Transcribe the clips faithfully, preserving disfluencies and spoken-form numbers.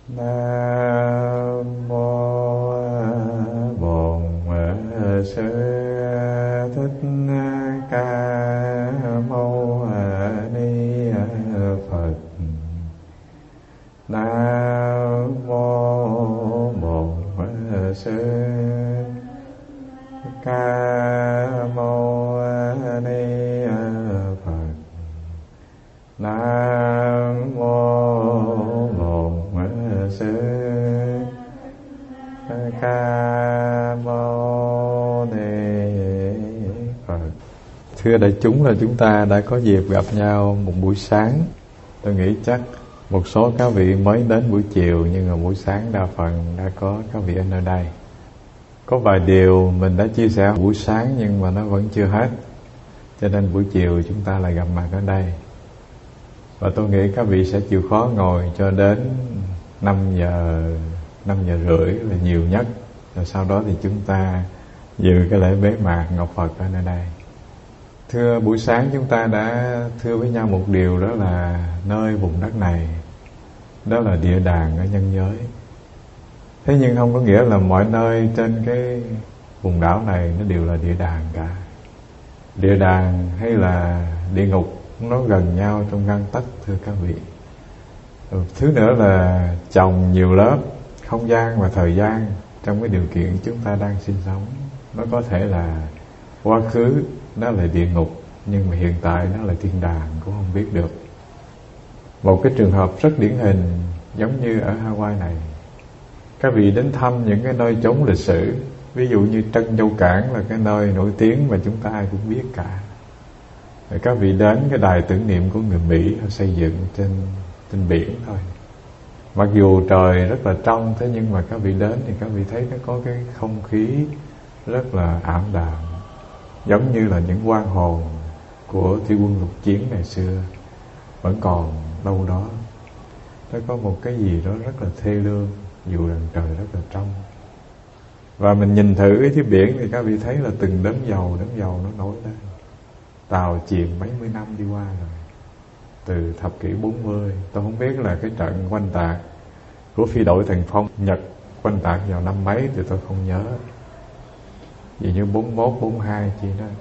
Nam mô Bổn Sư Thích Ca Mâu Ni Phật. Nam mô Bổn Sư Ca Mâu Ni Phật. Nam mô Bổn Sư Ca Mâu Ni Phật. Thưa đại chúng, là chúng ta đã có dịp gặp nhau một buổi sáng. Tôi nghĩ chắc một số các vị mới đến buổi chiều, nhưng mà buổi sáng đa phần đã có các vị ở nơi đây. Có vài điều mình đã chia sẻ buổi sáng nhưng mà nó vẫn chưa hết, cho nên buổi chiều chúng ta lại gặp mặt ở đây. Và tôi nghĩ các vị sẽ chịu khó ngồi cho đến năm giờ, năm giờ rưỡi là nhiều nhất. Rồi sau đó thì chúng ta dự cái lễ bế mạc Ngọc Phật ở nơi đây. Thưa, buổi sáng chúng ta đã thưa với nhau một điều, đó là nơi vùng đất này, đó là địa đàng ở nhân giới. Thế nhưng không có nghĩa là mọi nơi trên cái vùng đảo này nó đều là địa đàng cả. Địa đàng hay là địa ngục nó gần nhau trong gang tấc, thưa các vị. Thứ nữa là chồng nhiều lớp, không gian và thời gian trong cái điều kiện chúng ta đang sinh sống. Nó có thể là quá khứ đó là địa ngục, nhưng mà hiện tại nó là thiên đàng, cũng không biết được. Một cái trường hợp rất điển hình giống như ở Hawaii này. Các vị đến thăm những cái nơi chốn lịch sử, ví dụ như Trân Châu Cảng là cái nơi nổi tiếng mà chúng ta ai cũng biết cả. Rồi các vị đến cái đài tưởng niệm của người Mỹ, họ xây dựng trên trên biển thôi. Mặc dù trời rất là trong, thế nhưng mà các vị đến thì các vị thấy nó có cái không khí rất là ảm đạm, giống như là những oan hồn của thủy quân lục chiến ngày xưa vẫn còn đâu đó. Nó có một cái gì đó rất là thê lương, dù rằng trời rất là trong. Và mình nhìn thử cái phía biển thì các vị thấy là từng đốm dầu, đốm dầu nó nổi lên. Tàu chìm mấy mươi năm đi qua rồi, từ thập kỷ bốn mươi. Tôi không biết là cái trận oanh tạc của phi đội Thần Phong Nhật oanh tạc vào năm mấy thì tôi không nhớ, vì như bốn mốt, bốn hai chi đó.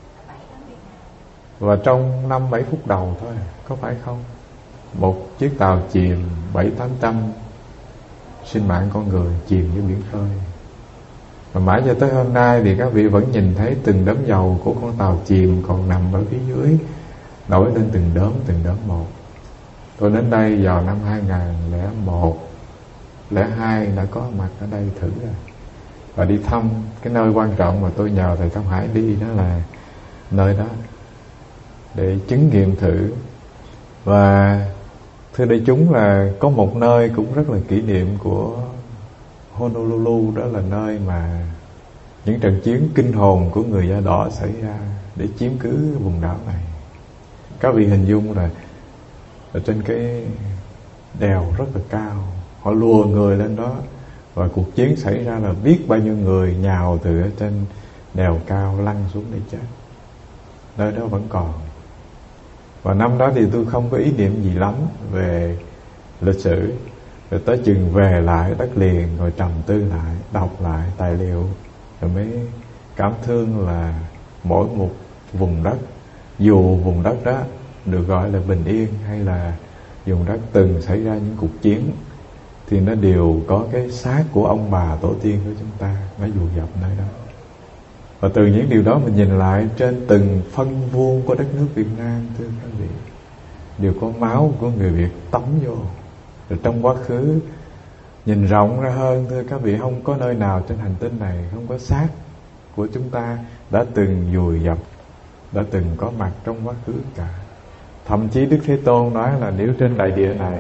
Và trong năm bảy phút đầu thôi, có phải không? Một chiếc tàu chìm bảy tám trăm sinh mạng con người chìm dưới biển khơi. Và mãi cho tới hôm nay thì các vị vẫn nhìn thấy từng đốm dầu của con tàu chìm còn nằm ở phía dưới, nổi lên từng đốm, từng đốm một. Tôi đến đây vào năm hai nghìn lẻ một, lẻ hai đã có mặt ở đây thử rồi. Và đi thăm cái nơi quan trọng mà tôi nhờ thầy Thông Hải đi, đó là nơi đó, để chứng nghiệm thử. Và thưa đại chúng, là có một nơi cũng rất là kỷ niệm của Honolulu, đó là nơi mà những trận chiến kinh hồn của người da đỏ xảy ra để chiếm cứ vùng đảo này. Các vị hình dung là ở trên cái đèo rất là cao, họ lùa người lên đó, và cuộc chiến xảy ra là biết bao nhiêu người nhào từ ở trên đèo cao lăn xuống để chết. Nơi đó vẫn còn. Và năm đó thì tôi không có ý niệm gì lắm về lịch sử. Rồi tới chừng về lại đất liền, rồi trầm tư lại, đọc lại tài liệu, rồi mới cảm thương là mỗi một vùng đất, dù vùng đất đó được gọi là bình yên hay là vùng đất từng xảy ra những cuộc chiến, thì nó đều có cái xác của ông bà tổ tiên của chúng ta, nó dụ dập nơi đó. Và từ những điều đó mình nhìn lại trên từng phân vuông của đất nước Việt Nam, thưa các vị, đều có máu của người Việt tắm vô. Rồi trong quá khứ nhìn rộng ra hơn, thưa các vị, không có nơi nào trên hành tinh này không có xác của chúng ta đã từng vùi dập, đã từng có mặt trong quá khứ cả. Thậm chí Đức Thế Tôn nói là nếu trên đại địa này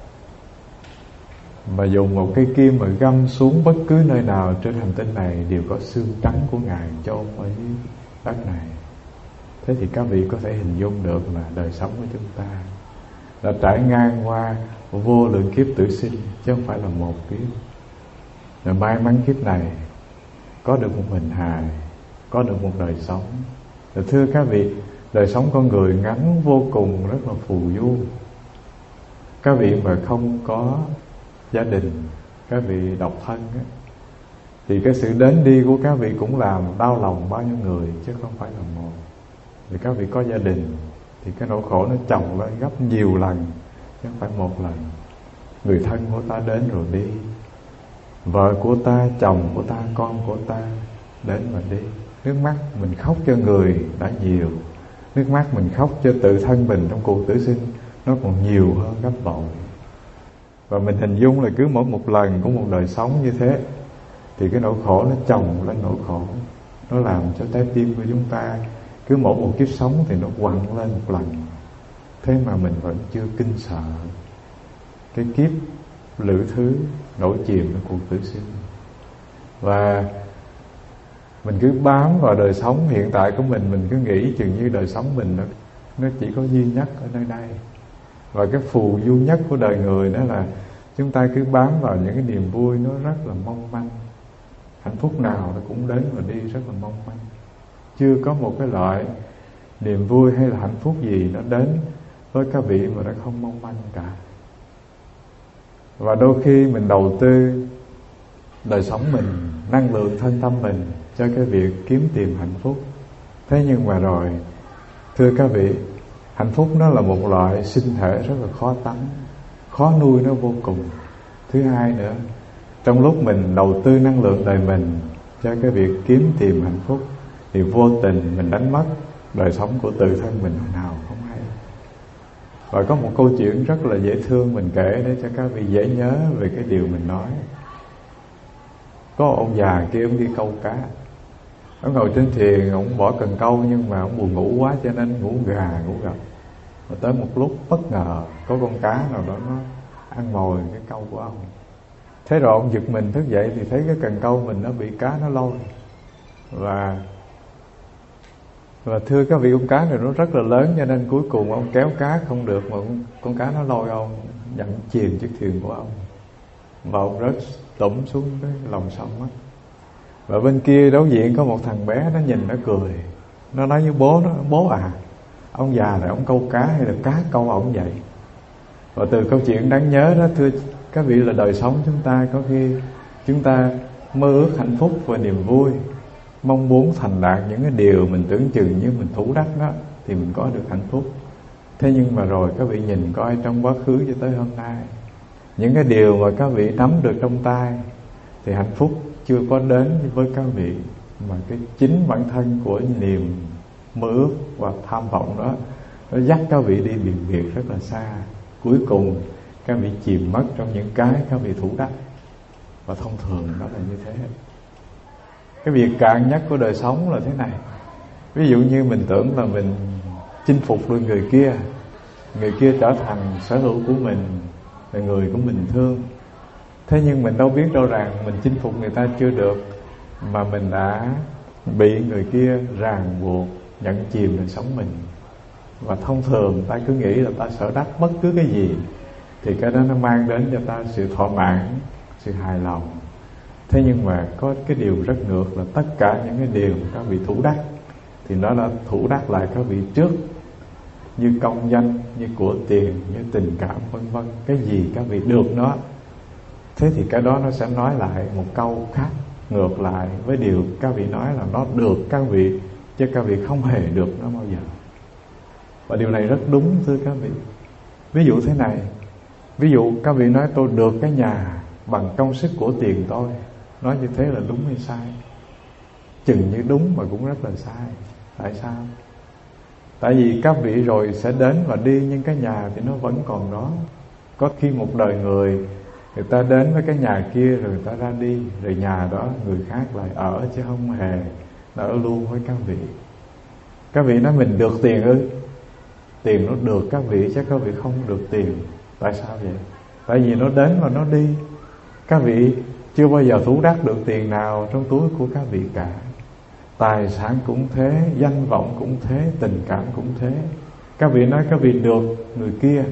mà dùng một cây kim mà găm xuống bất cứ nơi nào trên hành tinh này, đều có xương trắng của Ngài chôn ở dưới đất này. Thế thì các vị có thể hình dung được là đời sống của chúng ta đã trải ngang qua vô lượng kiếp tử sinh, chứ không phải là một kiếp. Rồi may mắn kiếp này có được một hình hài, có được một đời sống. Rồi thưa các vị, đời sống con người ngắn vô cùng, rất là phù du. Các vị mà không có gia đình, các vị độc thân á, thì cái sự đến đi của các vị cũng làm đau lòng bao nhiêu người, chứ không phải là một. Vì các vị có gia đình thì cái nỗi khổ nó chồng lên gấp nhiều lần, chứ không phải một lần. Người thân của ta đến rồi đi, vợ của ta, chồng của ta, con của ta đến và đi. Nước mắt mình khóc cho người đã nhiều, nước mắt mình khóc cho tự thân mình trong cuộc tử sinh nó còn nhiều hơn gấp bội. Và mình hình dung là cứ mỗi một lần của một đời sống như thế thì cái nỗi khổ nó chồng lên nỗi khổ, nó làm cho trái tim của chúng ta cứ mỗi một kiếp sống thì nó quặn lên một lần. Thế mà mình vẫn chưa kinh sợ cái kiếp lữ thứ nổi chìm trong cuộc tử sinh. Và mình cứ bám vào đời sống hiện tại của mình, mình cứ nghĩ chừng như đời sống mình nó, nó chỉ có duy nhất ở nơi đây. Và cái phù du nhất của đời người đó là chúng ta cứ bám vào những cái niềm vui nó rất là mong manh. Hạnh phúc nào nó cũng đến và đi rất là mong manh. Chưa có một cái loại niềm vui hay là hạnh phúc gì nó đến với các vị mà nó không mong manh cả. Và đôi khi mình đầu tư đời sống mình, năng lượng thân tâm mình cho cái việc kiếm tìm hạnh phúc. Thế nhưng mà rồi, thưa các vị, hạnh phúc nó là một loại sinh thể rất là khó tánh, khó nuôi nó vô cùng. Thứ hai nữa, trong lúc mình đầu tư năng lượng đời mình cho cái việc kiếm tìm hạnh phúc thì vô tình mình đánh mất đời sống của tự thân mình hồi nào không hay. Và có một câu chuyện rất là dễ thương mình kể để cho các vị dễ nhớ về cái điều mình nói. Có ông già kia, ông đi câu cá. Ông ngồi trên thuyền, ông bỏ cần câu nhưng mà ông buồn ngủ quá cho nên ngủ gà, ngủ gật. Và tới một lúc bất ngờ có con cá nào đó nó ăn mồi cái câu của ông. Thế rồi ông giật mình thức dậy thì thấy cái cần câu mình nó bị cá nó lôi. Và Và thưa các vị, con cá này nó rất là lớn cho nên cuối cùng ông kéo cá không được mà con cá nó lôi ông dẫn chìm chiếc thuyền của ông. Và ông rớt tủm xuống cái lòng sông á. Và bên kia đối diện có một thằng bé, nó nhìn nó cười. Nó nói với bố nó: bố à, ông già này ông câu cá hay là cá câu ông vậy? Và từ câu chuyện đáng nhớ đó, thưa các vị, là đời sống chúng ta có khi chúng ta mơ ước hạnh phúc và niềm vui, mong muốn thành đạt những cái điều mình tưởng chừng như mình thủ đắc đó thì mình có được hạnh phúc. Thế nhưng mà rồi các vị nhìn coi trong quá khứ cho tới hôm nay, những cái điều mà các vị nắm được trong tay thì hạnh phúc chưa có đến với các vị, mà cái chính bản thân của niềm mơ ước và tham vọng đó nó dắt các vị đi biển biệt rất là xa. Cuối cùng các vị chìm mất trong những cái các vị thủ đắc. Và thông thường nó là như thế. Cái việc cạn nhất của đời sống là thế này. Ví dụ như mình tưởng là mình chinh phục được người kia, người kia trở thành sở hữu của mình, là người của mình thương. Thế nhưng mình đâu biết đâu rằng mình chinh phục người ta chưa được, mà mình đã bị người kia ràng buộc, nhận chìm đời sống mình. Và thông thường ta cứ nghĩ là ta sở đắc bất cứ cái gì thì cái đó nó mang đến cho ta sự thỏa mãn, sự hài lòng. Thế nhưng mà có cái điều rất ngược là tất cả những cái điều mà các vị thủ đắc thì nó đã thủ đắc lại các vị trước, như công danh, như của tiền, như tình cảm vân vân. Cái gì các vị được nó, thế thì cái đó nó sẽ nói lại một câu khác ngược lại với điều các vị nói là nó được các vị, chứ các vị không hề được nó bao giờ. Và điều này rất đúng thưa các vị. Ví dụ thế này, ví dụ các vị nói tôi được cái nhà bằng công sức của tiền tôi, nói như thế là đúng hay sai? Chừng như đúng mà cũng rất là sai. Tại sao? Tại vì các vị rồi sẽ đến và đi, nhưng cái nhà thì nó vẫn còn đó. Có khi một đời người, người ta đến với cái nhà kia rồi người ta ra đi, rồi nhà đó người khác lại ở, chứ không hề đã ở luôn với các vị. Các vị nói mình được tiền ư? Tiền nó được các vị chứ các vị không được tiền. Tại sao vậy? Tại vì nó đến và nó đi. Các vị chưa bao giờ thủ đắc được tiền nào trong túi của các vị cả. Tài sản cũng thế, danh vọng cũng thế, tình cảm cũng thế. Các vị nói các vị được người kia,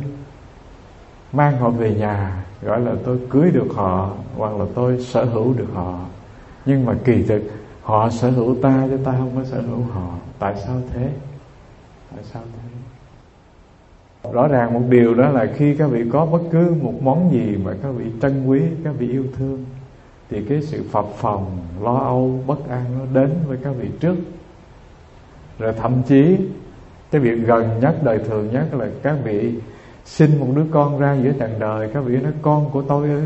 mang họ về nhà, gọi là tôi cưới được họ, hoặc là tôi sở hữu được họ. Nhưng mà kỳ thực họ sở hữu ta chứ ta không có sở hữu họ. Tại sao thế? Tại sao thế? Rõ ràng một điều đó là khi các vị có bất cứ một món gì mà các vị trân quý, các vị yêu thương, thì cái sự phập phồng, lo âu, bất an nó đến với các vị trước. Rồi thậm chí cái việc gần nhất, đời thường nhất là các vị sinh một đứa con ra giữa trần đời, các vị nói con của tôi ư?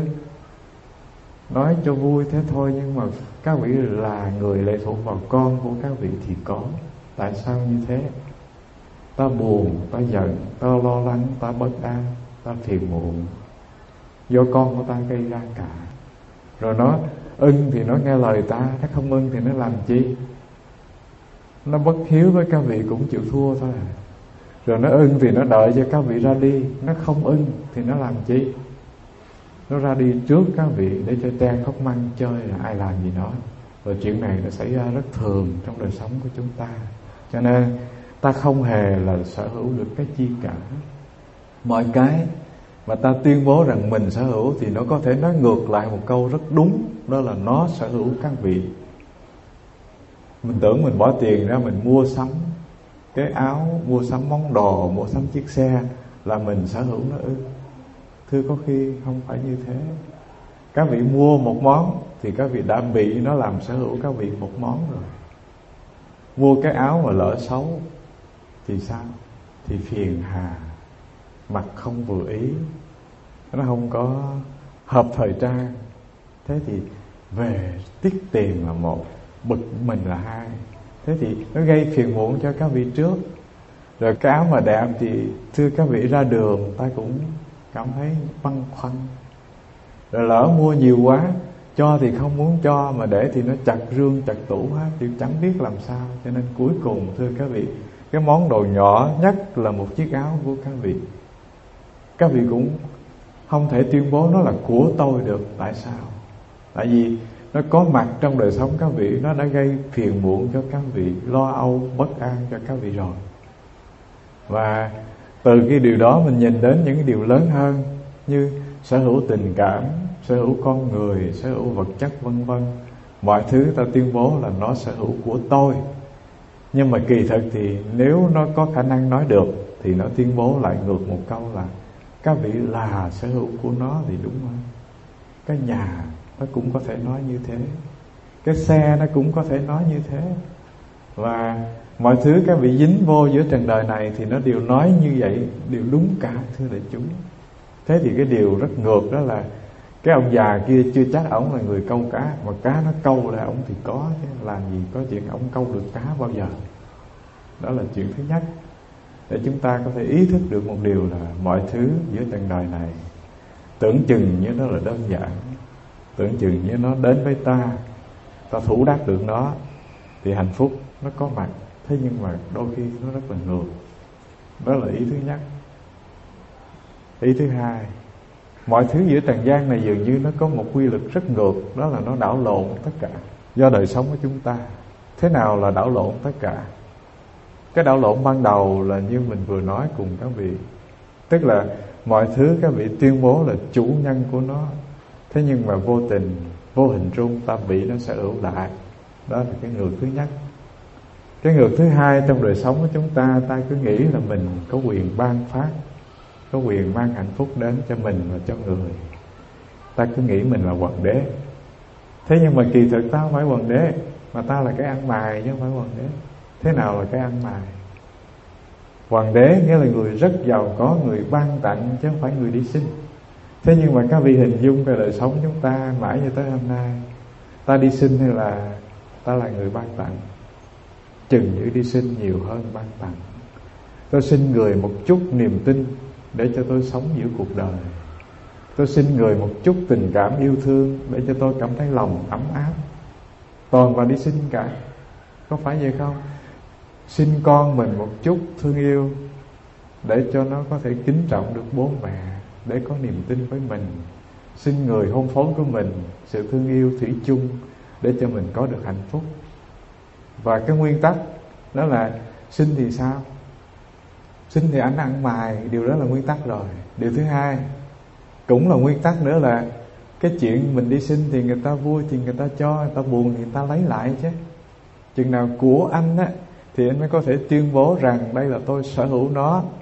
Nói cho vui thế thôi, nhưng mà các vị là người lệ thuộc vào con của các vị thì có. Tại sao như thế? Ta buồn, ta giận, ta lo lắng, ta bất an, ta phiền muộn, do con của ta gây ra cả. Rồi nó ưng thì nó nghe lời ta, nó không ưng thì nó làm chi? Nó bất hiếu với các vị cũng chịu thua thôi à. Rồi nó ưng thì nó đợi cho các vị ra đi, nó không ưng thì nó làm chi? Nó ra đi trước các vị để cho trang khóc măng chơi, là ai làm gì nó. Rồi chuyện này nó xảy ra rất thường trong đời sống của chúng ta. Cho nên ta không hề là sở hữu được cái chi cả. Mọi cái mà ta tuyên bố rằng mình sở hữu thì nó có thể nói ngược lại một câu rất đúng, đó là nó sở hữu các vị. Mình tưởng mình bỏ tiền ra mình mua sắm cái áo, mua sắm món đồ, mua sắm chiếc xe là mình sở hữu nó ư? Thưa, có khi không phải như thế. Các vị mua một món thì các vị đã bị nó làm sở hữu các vị một món rồi. Mua cái áo mà lỡ xấu thì sao? Thì phiền hà, mặc không vừa ý, nó không có hợp thời trang. Thế thì về tiếc tiền là một, bực mình là hai. Thế thì nó gây phiền muộn cho các vị trước. Rồi cái áo mà đẹp thì thưa các vị ra đường ta cũng cảm thấy băn khoăn. Rồi lỡ mua nhiều quá, cho thì không muốn cho, mà để thì nó chặt rương chặt tủ hết, thì chẳng biết làm sao. Cho nên cuối cùng thưa các vị, cái món đồ nhỏ nhất là một chiếc áo của các vị, các vị cũng không thể tuyên bố nó là của tôi được. Tại sao? Tại vì nó có mặt trong đời sống các vị, nó đã gây phiền muộn cho các vị, lo âu, bất an cho các vị rồi. Và từ cái điều đó mình nhìn đến những cái điều lớn hơn, như sở hữu tình cảm, sở hữu con người, sở hữu vật chất vân vân. Mọi thứ ta tuyên bố là nó sở hữu của tôi. Nhưng mà kỳ thực thì nếu nó có khả năng nói được thì nó tuyên bố lại ngược một câu là các vị là sở hữu của nó thì đúng không? Cái nhà nó cũng có thể nói như thế, cái xe nó cũng có thể nói như thế. Và mọi thứ các vị dính vô giữa trần đời này thì nó đều nói như vậy, đều đúng cả, thưa đại chúng. Thế thì cái điều rất ngược đó là cái ông già kia chưa chắc ổng là người câu cá, mà cá nó câu là ổng thì có, chứ làm gì có chuyện ổng câu được cá bao giờ. Đó là chuyện thứ nhất, để chúng ta có thể ý thức được một điều là mọi thứ giữa trần đời này tưởng chừng như nó là đơn giản, tưởng chừng như nó đến với ta, ta thủ đắc được nó thì hạnh phúc nó có mặt. Thế nhưng mà đôi khi nó rất là ngược. Đó là ý thứ nhất. Ý thứ hai, mọi thứ giữa trần gian này dường như nó có một quy luật rất ngược, đó là nó đảo lộn tất cả do đời sống của chúng ta. Thế nào là đảo lộn tất cả? Cái đảo lộn ban đầu là như mình vừa nói cùng các vị, tức là mọi thứ các vị tuyên bố là chủ nhân của nó, thế nhưng mà vô tình, vô hình trung ta bị nó sở hữu lại. Đó là cái ngược thứ nhất. Cái ngược thứ hai, trong đời sống của chúng ta, ta cứ nghĩ là mình có quyền ban phát, có quyền mang hạnh phúc đến cho mình và cho người. Ta cứ nghĩ mình là hoàng đế. Thế nhưng mà kỳ thực ta không phải hoàng đế, mà ta là cái ăn mày chứ không phải hoàng đế. Thế nào là cái ăn mày? Hoàng đế nghĩa là người rất giàu có, người ban tặng chứ không phải người đi xin. Thế nhưng mà các vị hình dung về đời sống chúng ta mãi như tới hôm nay, ta đi xin hay là ta là người ban tặng? Chừng như đi xin nhiều hơn ban tặng. Tôi xin người một chút niềm tin để cho tôi sống giữa cuộc đời. Tôi xin người một chút tình cảm yêu thương để cho tôi cảm thấy lòng ấm áp. Toàn vào đi xin cả, có phải vậy không? Xin con mình một chút thương yêu để cho nó có thể kính trọng được bố mẹ, để có niềm tin với mình. Xin người hôn phối của mình sự thương yêu thủy chung để cho mình có được hạnh phúc. Và cái nguyên tắc đó là xin thì sao? Xin thì anh ăn mày, điều đó là nguyên tắc rồi. Điều thứ hai cũng là nguyên tắc nữa là cái chuyện mình đi xin thì người ta vui thì người ta cho, người ta buồn thì người ta lấy lại chứ. Chừng nào của anh á thì anh mới có thể tuyên bố rằng đây là tôi sở hữu nó.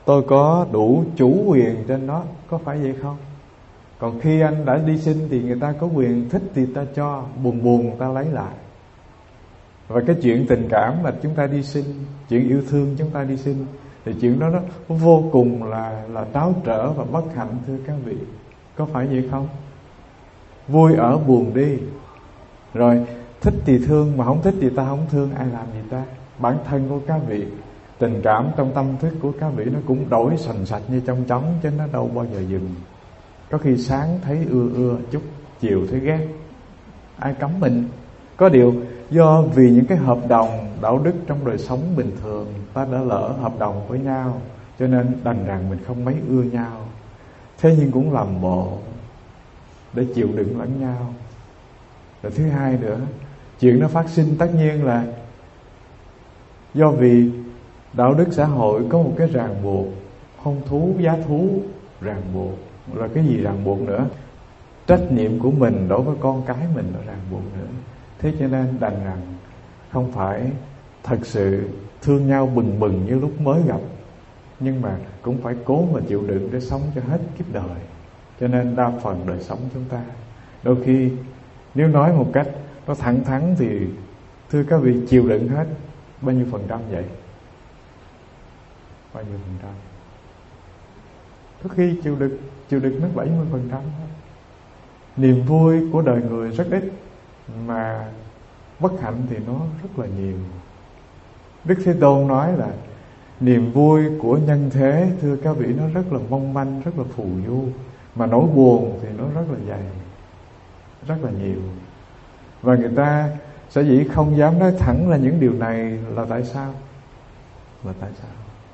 tôi có đủ chủ quyền trên nó, có phải vậy không? Còn khi anh đã đi sinh thì người ta có quyền, thích thì ta cho, buồn buồn ta lấy lại. Và cái chuyện tình cảm mà chúng ta đi sinh, chuyện yêu thương chúng ta đi sinh, thì chuyện đó nó vô cùng là là tráo trở và bất hạnh, thưa các vị. Có phải vậy không? Vui ở buồn đi. Rồi thích thì thương, mà không thích thì ta không thương, ai làm gì ta? Bản thân của các vị, tình cảm trong tâm thức của các vị nó cũng đổi sành sạch như trong trống, chứ nó đâu bao giờ dừng. Có khi sáng thấy ưa ưa chút, chiều thấy ghét. Ai cấm mình? Có điều do vì những cái hợp đồng đạo đức trong đời sống bình thường, ta đã lỡ hợp đồng với nhau, cho nên đành rằng mình không mấy ưa nhau. Thế nhưng cũng làm bộ để chịu đựng lẫn nhau. Rồi thứ hai nữa, chuyện nó phát sinh tất nhiên là do vì đạo đức xã hội có một cái ràng buộc, hôn thú, giá thú, ràng buộc. Là cái gì ràng buộc nữa? Trách nhiệm của mình đối với con cái mình nó ràng buộc nữa. Thế cho nên đành rằng không phải thật sự thương nhau bừng bừng như lúc mới gặp, nhưng mà cũng phải cố mà chịu đựng để sống cho hết kiếp đời. Cho nên đa phần đời sống chúng ta, đôi khi nếu nói một cách nó thẳng thắn thì thưa các vị, chịu đựng hết bao nhiêu phần trăm vậy? Bao nhiêu phần trăm? Có khi chịu đựng chịu đựng mất bảy mươi phần trăm. Niềm vui của đời người rất ít, mà bất hạnh thì nó rất là nhiều. Đức Thế Tôn nói là niềm vui của nhân thế, thưa các vị, nó rất là mong manh, rất là phù du, mà nỗi buồn thì nó rất là dày, rất là nhiều. Và người ta sở dĩ không dám nói thẳng là những điều này là tại sao? Là tại sao?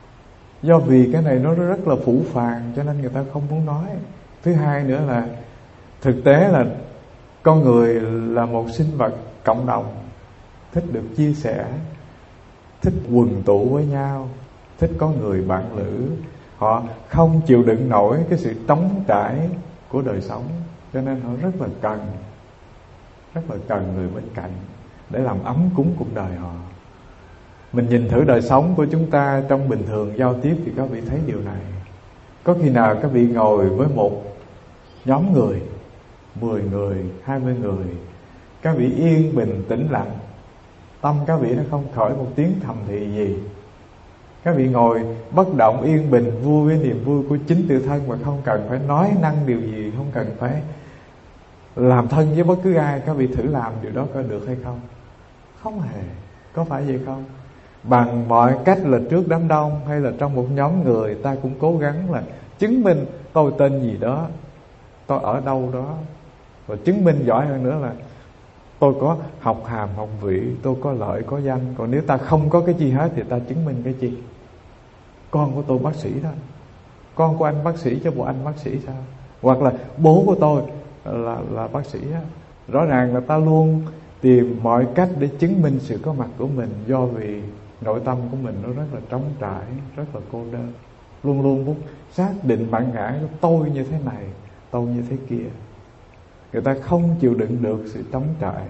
Do vì cái này nó rất là phũ phàng, cho nên người ta không muốn nói. Thứ hai nữa là thực tế là con người là một sinh vật cộng đồng, thích được chia sẻ, thích quần tụ với nhau, thích có người bạn lữ. Họ không chịu đựng nổi cái sự trống trải của đời sống, cho nên họ rất là cần, rất là cần người bên cạnh để làm ấm cúng cuộc đời họ. Mình nhìn thử đời sống của chúng ta trong bình thường giao tiếp thì các vị thấy điều này. Có khi nào các vị ngồi với một nhóm người, mười người, hai mươi người, các vị yên bình tĩnh lặng, tâm các vị nó không khởi một tiếng thầm thì gì? Các vị ngồi bất động yên bình, vui với niềm vui của chính tự thân, mà không cần phải nói năng điều gì, không cần phải làm thân với bất cứ ai. Các vị thử làm điều đó coi được hay không? Không hề. Có phải vậy không? Bằng mọi cách là trước đám đông hay là trong một nhóm người, ta cũng cố gắng là chứng minh tôi tên gì đó, tôi ở đâu đó, và chứng minh giỏi hơn nữa là tôi có học hàm học vị, tôi có lợi có danh. Còn nếu ta không có cái gì hết thì ta chứng minh cái gì? Con của tôi bác sĩ đó, con của anh bác sĩ chứ bộ anh bác sĩ sao? Hoặc là bố của tôi là, là bác sĩ đó. Rõ ràng là ta luôn tìm mọi cách để chứng minh sự có mặt của mình, do vì nội tâm của mình nó rất là trống trải, rất là cô đơn. Luôn luôn muốn xác định bản ngã của tôi như thế này, tôi như thế kia. Người ta không chịu đựng được sự trống trải,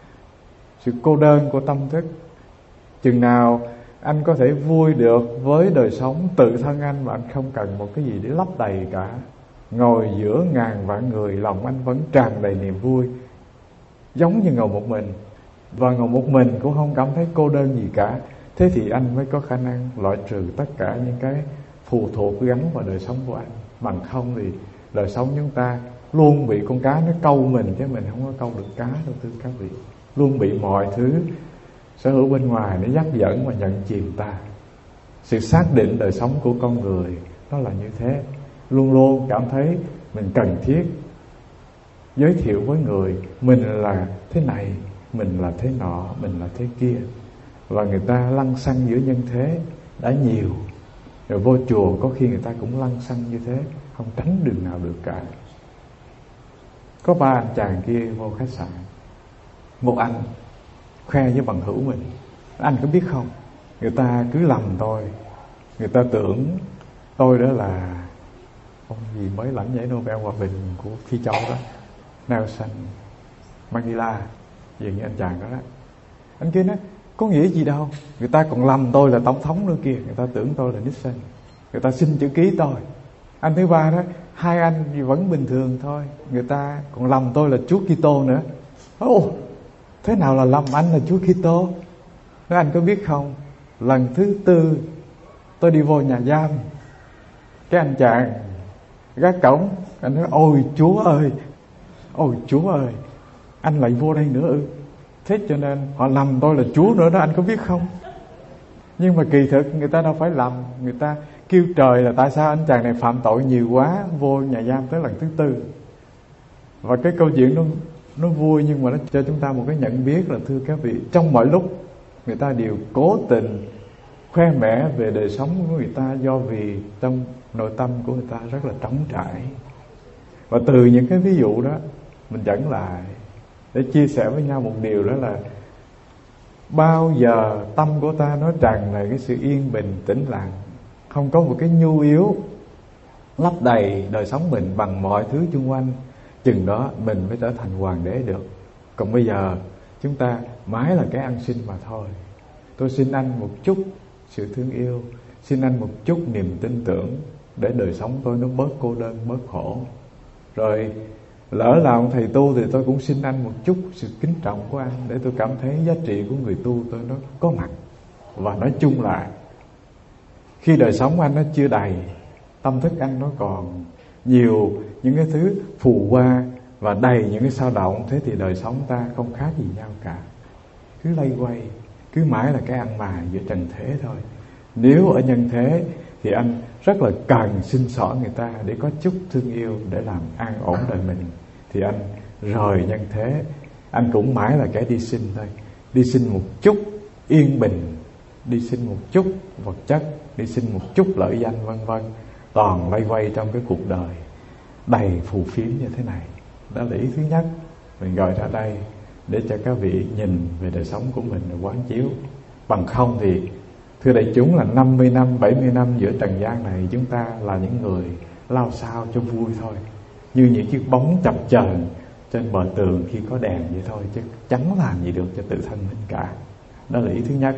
sự cô đơn của tâm thức. Chừng nào anh có thể vui được với đời sống tự thân anh mà anh không cần một cái gì để lấp đầy cả. Ngồi giữa ngàn vạn người, lòng anh vẫn tràn đầy niềm vui, giống như ngồi một mình. Và ngồi một mình cũng không cảm thấy cô đơn gì cả. Thế thì anh mới có khả năng loại trừ tất cả những cái phụ thuộc gắn vào đời sống của anh. Bằng không thì đời sống chúng ta luôn bị con cá nó câu mình, chứ mình không có câu được cá đâu thưa các vị. Luôn bị mọi thứ sở hữu bên ngoài nó dắt dẫn và nhận chìm ta. Sự xác định đời sống của con người nó là như thế. Luôn luôn cảm thấy mình cần thiết giới thiệu với người mình là thế này, mình là thế nọ, mình là thế kia. Và người ta lăng xăng giữa nhân thế đã nhiều, rồi vô chùa có khi người ta cũng lăng xăng như thế, không tránh đường nào được cả. Có ba anh chàng kia vô khách sạn, một anh khoe với bằng hữu mình: anh có biết không, người ta cứ lầm tôi, người ta tưởng tôi đó là ông gì mới lãnh giải Nobel hòa bình của Phi Châu đó, Nelson Mandela, gì như anh chàng đó đó. Anh kia nói có nghĩa gì đâu, người ta còn lầm tôi là tổng thống nữa kia, người ta tưởng tôi là Nixon. người ta xin chữ ký tôi. Anh thứ ba đó, hai anh vẫn bình thường thôi, người ta còn lầm tôi là Chúa Kitô nữa. Ồ, thế nào là lầm anh là Chúa Kitô? Nói anh có biết không, lần thứ tư tôi đi vô nhà giam, cái anh chàng gác cổng, anh nói ôi Chúa ơi, ôi Chúa ơi, anh lại vô đây nữa ư? Thế cho nên họ lầm tôi là Chúa nữa đó, anh có biết không? Nhưng mà kỳ thực người ta đâu phải lầm, người ta kêu trời là tại sao anh chàng này phạm tội nhiều quá, vô nhà giam tới lần thứ tư. Và cái câu chuyện nó nó vui, nhưng mà nó cho chúng ta một cái nhận biết là, thưa các vị, trong mọi lúc người ta đều cố tình khoe mẽ về đời sống của người ta, do vì trong nội tâm của người ta rất là trống trải. Và từ những cái ví dụ đó mình dẫn lại để chia sẻ với nhau một điều, đó là bao giờ tâm của ta nó tràn đầy cái sự yên bình tĩnh lặng, không có một cái nhu yếu lấp đầy đời sống mình bằng mọi thứ xung quanh, chừng đó mình mới trở thành hoàng đế được. Còn bây giờ chúng ta mãi là cái ăn xin mà thôi. Tôi xin anh một chút sự thương yêu, xin anh một chút niềm tin tưởng để đời sống tôi nó bớt cô đơn, bớt khổ. Rồi lỡ là ông thầy tu thì tôi cũng xin anh một chút sự kính trọng của anh, để tôi cảm thấy giá trị của người tu tôi nó có mặt. Và nói chung là khi đời sống anh nó chưa đầy, tâm thức anh nó còn nhiều những cái thứ phù hoa và đầy những cái sao động, thế thì đời sống ta không khác gì nhau cả. Cứ lay quay, cứ mãi là cái ăn mài giữa trần thế thôi. Nếu ở nhân thế thì anh rất là cần xin xỏ người ta để có chút thương yêu, để làm an ổn đời mình. Thì anh rời nhân thế, anh cũng mãi là kẻ đi xin thôi. Đi xin một chút yên bình, đi xin một chút vật chất, đi xin một chút lợi danh vân vân. Toàn lay quay trong cái cuộc đời đầy phù phiếm như thế này. Đó là ý thứ nhất mình gọi ra đây, để cho các vị nhìn về đời sống của mình và quán chiếu. Bằng không thì thưa đại chúng là năm mươi năm, bảy mươi năm giữa trần gian này, chúng ta là những người lao sao cho vui thôi, như những chiếc bóng chập chờn trên bờ tường khi có đèn vậy thôi, chứ chẳng làm gì được cho tự thân mình cả. Đó là ý thứ nhất.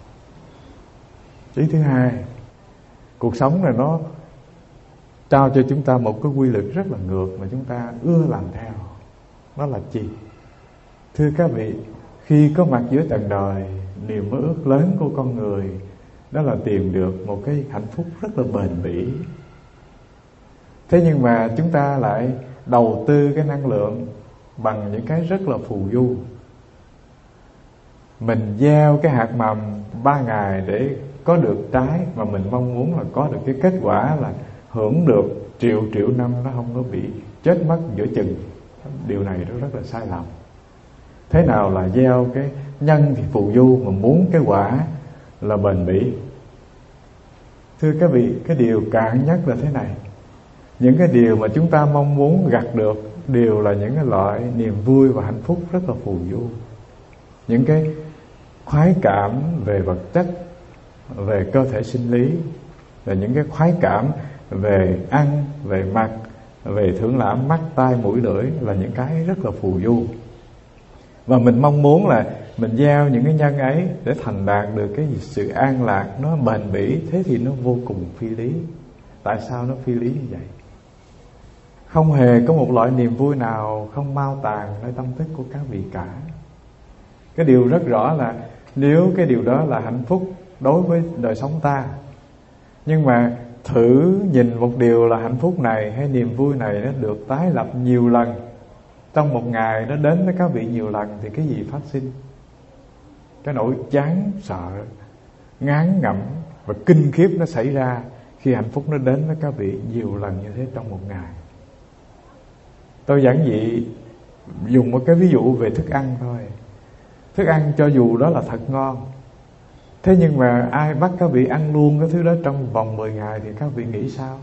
Ý thứ hai, cuộc sống này nó trao cho chúng ta một cái quy luật rất là ngược mà chúng ta ưa làm theo. Đó là gì? Thưa các vị, khi có mặt giữa trần đời, niềm mơ ước lớn của con người đó là tìm được một cái hạnh phúc rất là bền bỉ. Thế nhưng mà chúng ta lại đầu tư cái năng lượng bằng những cái rất là phù du. Mình gieo cái hạt mầm ba ngày để có được trái, mà mình mong muốn là có được cái kết quả là hưởng được triệu triệu năm, nó không có bị chết mất giữa chừng. Điều này nó rất là sai lầm. Thế nào là gieo cái nhân thì phù du, mà muốn cái quả là bền bỉ? Thưa các vị, cái điều cạn nhất là thế này. Những cái điều mà chúng ta mong muốn gặt được đều là những cái loại niềm vui và hạnh phúc rất là phù du. Những cái khoái cảm về vật chất, về cơ thể sinh lý, là những cái khoái cảm về ăn, về mặc, về thưởng lãm mắt, tai, mũi, lưỡi, là những cái rất là phù du. Và mình mong muốn là mình gieo những cái nhân ấy để thành đạt được cái sự an lạc, nó bền bỉ. Thế thì nó vô cùng phi lý. Tại sao nó phi lý như vậy? Không hề có một loại niềm vui nào không mau tàn nơi tâm thức của các vị cả. Cái điều rất rõ là nếu cái điều đó là hạnh phúc đối với đời sống ta, nhưng mà thử nhìn một điều là hạnh phúc này hay niềm vui này nó được tái lập nhiều lần, trong một ngày nó đến với các vị nhiều lần, thì cái gì phát sinh? Cái nỗi chán sợ, ngán ngẩm và kinh khiếp nó xảy ra khi hạnh phúc nó đến với các vị nhiều lần như thế trong một ngày. Tôi giản dị dùng một cái ví dụ về thức ăn thôi. Thức ăn cho dù đó là thật ngon, thế nhưng mà ai bắt các vị ăn luôn cái thứ đó trong vòng mười ngày thì các vị nghĩ sao?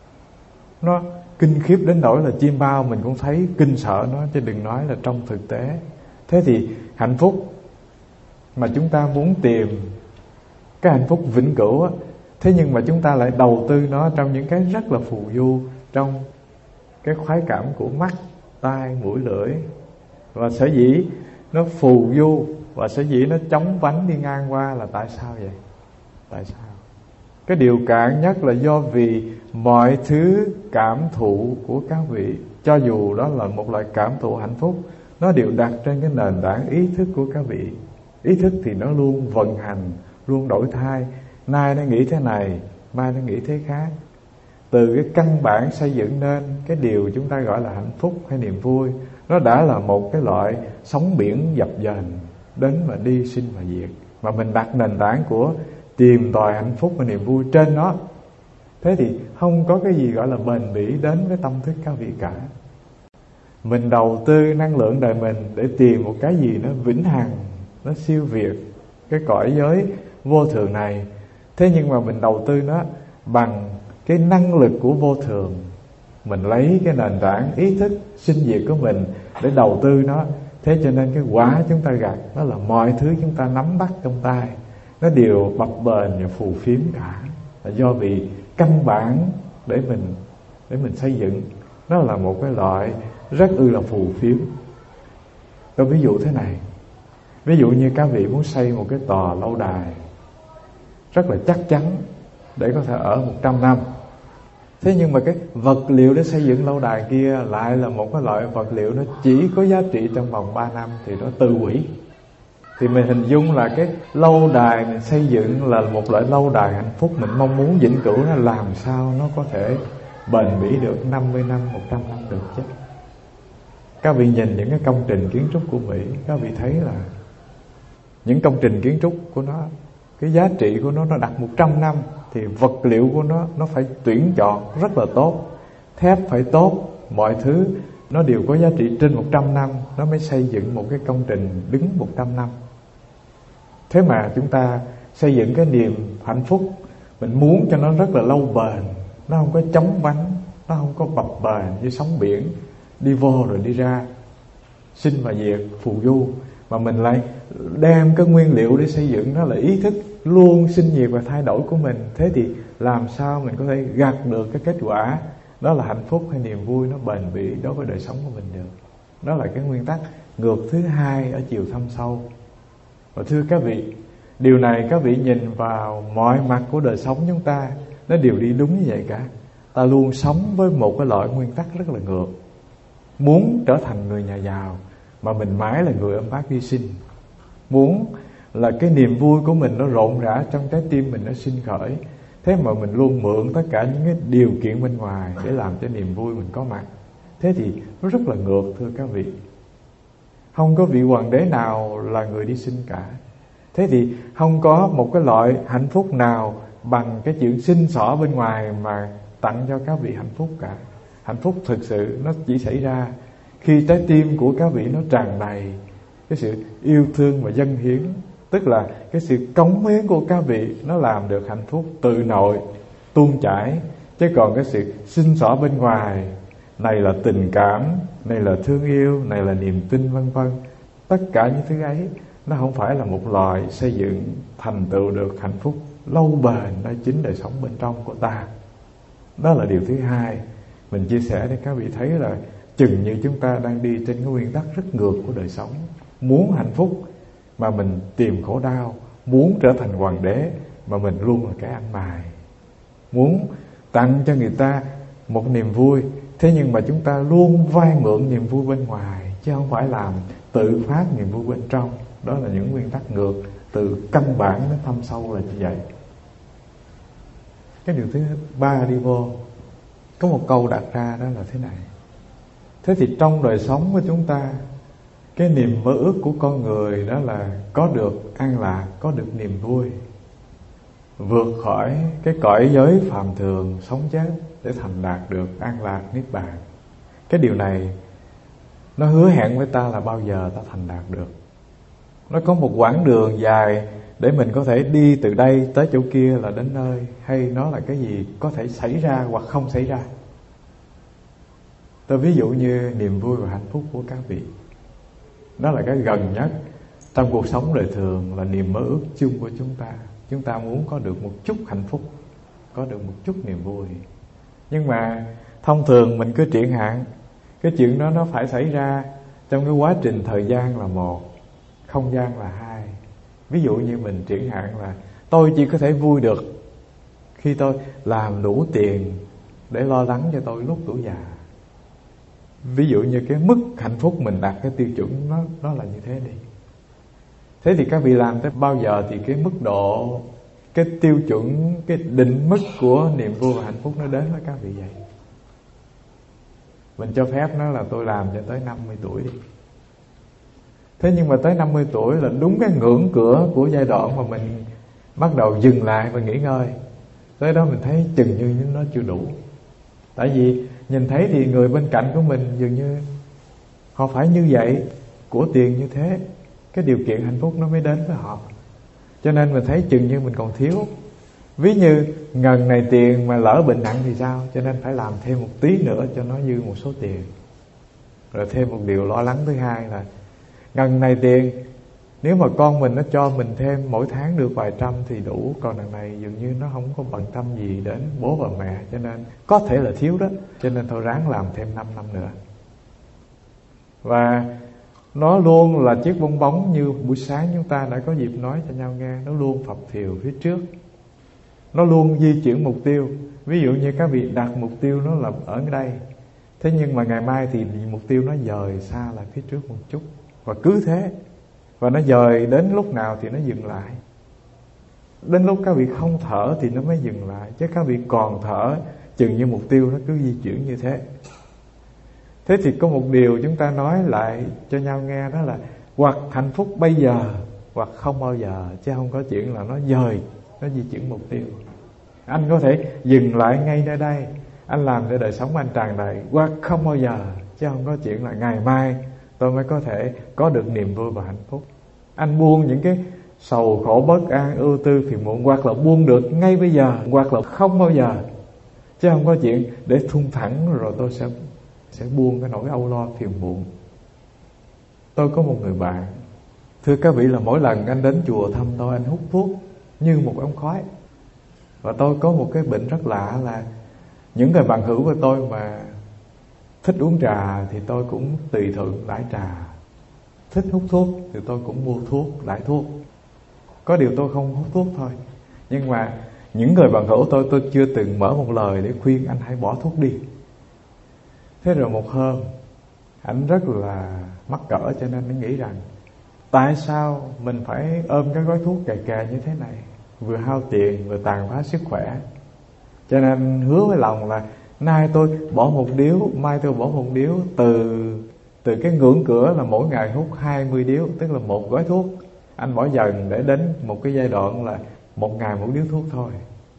Nó kinh khiếp đến nỗi là chim bao mình cũng thấy kinh sợ nó, chứ đừng nói là trong thực tế. Thế thì hạnh phúc mà chúng ta muốn tìm, cái hạnh phúc vĩnh cửu á, thế nhưng mà chúng ta lại đầu tư nó trong những cái rất là phù du, trong cái khoái cảm của mắt, tai, mũi, lưỡi. Và sở dĩ nó phù du và sở dĩ nó chóng vánh đi ngang qua là tại sao vậy? Tại sao? Cái điều cạn nhất là do vì mọi thứ cảm thụ của các vị, cho dù đó là một loại cảm thụ hạnh phúc, nó đều đặt trên cái nền tảng ý thức của các vị. Ý thức thì nó luôn vận hành, luôn đổi thay. Nay nó nghĩ thế này, mai nó nghĩ thế khác. Từ cái căn bản xây dựng nên cái điều chúng ta gọi là hạnh phúc hay niềm vui, nó đã là một cái loại sóng biển dập dềnh, đến và đi, sinh và diệt, mà mình đặt nền tảng của tìm tòi hạnh phúc và niềm vui trên nó. Thế thì không có cái gì gọi là bền bỉ đến với tâm thức các vị cả. Mình đầu tư năng lượng đời mình để tìm một cái gì nó vĩnh hằng, nó siêu việt cái cõi giới vô thường này. Thế nhưng mà mình đầu tư nó bằng cái năng lực của vô thường. Mình lấy cái nền tảng ý thức sinh diệt của mình để đầu tư nó. Thế cho nên cái quả chúng ta gặt đó là mọi thứ chúng ta nắm bắt trong tay, nó đều bập bềnh và phù phiếm cả. Là do vì căn bản để mình để mình xây dựng nó là một cái loại rất ư là phù phiếm. Tôi ví dụ thế này. Ví dụ như các vị muốn xây một cái tòa lâu đài rất là chắc chắn để có thể ở một trăm năm. Thế nhưng mà cái vật liệu để xây dựng lâu đài kia lại là một cái loại vật liệu nó chỉ có giá trị trong vòng ba năm thì nó tự hủy. Thì mình hình dung là cái lâu đài mình xây dựng là một loại lâu đài hạnh phúc, mình mong muốn vĩnh cửu, nó làm sao nó có thể bền bỉ được năm mươi năm, một trăm năm được chứ. Các vị nhìn những cái công trình kiến trúc của Mỹ, các vị thấy là những công trình kiến trúc của nó, cái giá trị của nó nó đặt một trăm năm, thì vật liệu của nó nó phải tuyển chọn rất là tốt, thép phải tốt, mọi thứ nó đều có giá trị trên một trăm năm, nó mới xây dựng một cái công trình đứng một trăm năm. Thế mà chúng ta xây dựng cái niềm hạnh phúc, mình muốn cho nó rất là lâu bền, nó không có chóng vánh, nó không có bập bềnh như sóng biển, đi vô rồi đi ra, sinh và diệt, phù du. Mà mình lại đem cái nguyên liệu để xây dựng nó là ý thức luôn sinh diệt và thay đổi của mình. Thế thì làm sao mình có thể gặt được cái kết quả đó là hạnh phúc hay niềm vui nó bền bỉ đối với đời sống của mình được. Đó là cái nguyên tắc ngược thứ hai ở chiều thâm sâu. Và thưa các vị, điều này các vị nhìn vào mọi mặt của đời sống chúng ta, nó đều đi đúng như vậy cả. Ta luôn sống với một cái loại nguyên tắc rất là ngược. Muốn trở thành người nhà giàu mà mình mãi là người âm bát đi sinh. Muốn là cái niềm vui của mình nó rộn rã trong trái tim mình, nó sinh khởi. Thế mà mình luôn mượn tất cả những cái điều kiện bên ngoài để làm cho niềm vui mình có mặt. Thế thì nó rất là ngược thưa các vị. Không có vị hoàng đế nào là người đi sinh cả. Thế thì không có một cái loại hạnh phúc nào bằng cái chuyện sinh xỏ bên ngoài mà tặng cho các vị hạnh phúc cả. Hạnh phúc thực sự nó chỉ xảy ra khi trái tim của các vị nó tràn đầy cái sự yêu thương và dâng hiến. Tức là cái sự cống hiến của các vị nó làm được hạnh phúc tự nội tuôn chảy. Chứ còn cái sự sinh xỏ bên ngoài, này là tình cảm, này là thương yêu, này là niềm tin vân vân, tất cả những thứ ấy nó không phải là một loại xây dựng thành tựu được hạnh phúc lâu bền ở chính đời sống bên trong của ta. Đó là điều thứ hai mình chia sẻ để các vị thấy là chừng như chúng ta đang đi trên cái nguyên tắc rất ngược của đời sống. Muốn hạnh phúc mà mình tìm khổ đau, muốn trở thành hoàng đế mà mình luôn là cái ăn mày, muốn tặng cho người ta một niềm vui, thế nhưng mà chúng ta luôn vay mượn niềm vui bên ngoài chứ không phải làm tự phát niềm vui bên trong. Đó là những nguyên tắc ngược từ căn bản đến thâm sâu là như vậy. Cái điều thứ ba đi vô, có một câu đặt ra đó là thế này. Thế thì trong đời sống của chúng ta, cái niềm mơ ước của con người đó là có được an lạc, có được niềm vui, vượt khỏi cái cõi giới phàm thường sống chết để thành đạt được an lạc niết bàn. Cái điều này nó hứa hẹn với ta là bao giờ ta thành đạt được. Nó có một quãng đường dài để mình có thể đi từ đây tới chỗ kia là đến nơi, hay nó là cái gì có thể xảy ra hoặc không xảy ra. Tôi ví dụ như niềm vui và hạnh phúc của các vị, đó là cái gần nhất trong cuộc sống đời thường, là niềm mơ ước chung của chúng ta. Chúng ta muốn có được một chút hạnh phúc, có được một chút niềm vui. Nhưng mà thông thường mình cứ triển hạn, cái chuyện đó nó phải xảy ra trong cái quá trình thời gian là một, không gian là hai. Ví dụ như mình triển hạn là tôi chỉ có thể vui được khi tôi làm đủ tiền để lo lắng cho tôi lúc tuổi già. Ví dụ như cái mức hạnh phúc mình đặt cái tiêu chuẩn nó, nó là như thế đi. Thế thì các vị làm tới bao giờ thì cái mức độ, cái tiêu chuẩn, cái định mức của niềm vui và hạnh phúc nó đến với các vị vậy? Mình cho phép nó là tôi làm cho tới năm mươi tuổi đi. Thế nhưng mà tới năm mươi tuổi là đúng cái ngưỡng cửa của giai đoạn mà mình bắt đầu dừng lại và nghỉ ngơi. Tới đó mình thấy chừng như nó chưa đủ. Tại vì nhìn thấy thì người bên cạnh của mình dường như họ phải như vậy, của tiền như thế, cái điều kiện hạnh phúc nó mới đến với họ. Cho nên mình thấy chừng như mình còn thiếu. Ví như ngần này tiền mà lỡ bệnh nặng thì sao? Cho nên phải làm thêm một tí nữa cho nó dư một số tiền. Rồi thêm một điều lo lắng thứ hai là ngần này tiền, nếu mà con mình nó cho mình thêm mỗi tháng được vài trăm thì đủ. Còn đằng này dường như nó không có bận tâm gì đến bố và mẹ, cho nên có thể là thiếu đó. Cho nên thôi ráng làm thêm năm năm nữa. Và nó luôn là chiếc bong bóng như buổi sáng chúng ta đã có dịp nói cho nhau nghe. Nó luôn phập phìu phía trước, nó luôn di chuyển mục tiêu. Ví dụ như các vị đặt mục tiêu nó là ở đây, thế nhưng mà ngày mai thì mục tiêu nó dời xa lại phía trước một chút. Và cứ thế, và nó dời đến lúc nào thì nó dừng lại. Đến lúc các vị không thở thì nó mới dừng lại. Chứ các vị còn thở, chừng như mục tiêu nó cứ di chuyển như thế. Thế thì có một điều chúng ta nói lại cho nhau nghe, đó là hoặc hạnh phúc bây giờ hoặc không bao giờ. Chứ không có chuyện là nó dời, nó di chuyển mục tiêu. Anh có thể dừng lại ngay nơi đây, anh làm để đời sống anh tràn đầy, hoặc không bao giờ. Chứ không có chuyện là ngày mai tôi mới có thể có được niềm vui và hạnh phúc. Anh buông những cái sầu khổ bất an, ưu tư phiền muộn, hoặc là buông được ngay bây giờ, hoặc là không bao giờ. Chứ không có chuyện để thun thẳng rồi tôi sẽ sẽ buông cái nỗi âu lo phiền muộn. Tôi có một người bạn, thưa các vị, là mỗi lần anh đến chùa thăm tôi, anh hút thuốc như một ống khói. Và tôi có một cái bệnh rất lạ là những người bạn hữu của tôi mà thích uống trà thì tôi cũng tùy thuận đãi trà, thích hút thuốc thì tôi cũng mua thuốc, đãi thuốc. Có điều tôi không hút thuốc thôi. Nhưng mà những người bạn hữu tôi, tôi chưa từng mở một lời để khuyên anh hãy bỏ thuốc đi. Thế rồi một hôm anh rất là mắc cỡ, cho nên anh nghĩ rằng tại sao mình phải ôm cái gói thuốc kè kè như thế này, vừa hao tiền vừa tàn phá sức khỏe. Cho nên hứa với lòng là nay tôi bỏ một điếu, mai tôi bỏ một điếu. Từ từ cái ngưỡng cửa là mỗi ngày hút hai mươi điếu, tức là một gói thuốc. Anh bỏ dần để đến một cái giai đoạn là một ngày một điếu thuốc thôi.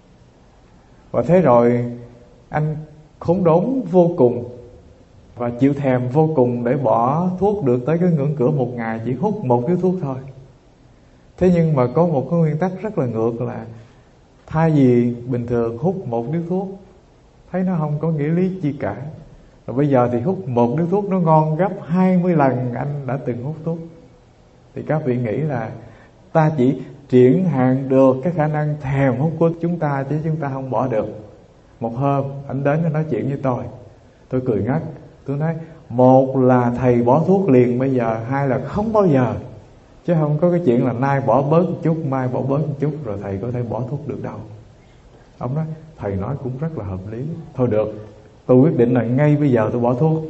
Và thế rồi anh khốn đốn vô cùng và chịu thèm vô cùng để bỏ thuốc được tới cái ngưỡng cửa một ngày chỉ hút một điếu thuốc thôi. Thế nhưng mà có một cái nguyên tắc rất là ngược là thay vì bình thường hút một điếu thuốc thấy nó không có nghĩa lý chi cả, rồi bây giờ thì hút một điếu thuốc nó ngon gấp hai mươi lần anh đã từng hút thuốc. Thì các vị nghĩ là ta chỉ triển hạn được cái khả năng thèm hút của chúng ta, chứ chúng ta không bỏ được. Một hôm anh đến nói chuyện với tôi, tôi cười ngất. Tôi nói một là thầy bỏ thuốc liền bây giờ, hai là không bao giờ. Chứ không có cái chuyện là nay bỏ bớt một chút, mai bỏ bớt một chút rồi thầy có thể bỏ thuốc được đâu. Ông nói thầy nói cũng rất là hợp lý. Thôi được, tôi quyết định là ngay bây giờ tôi bỏ thuốc.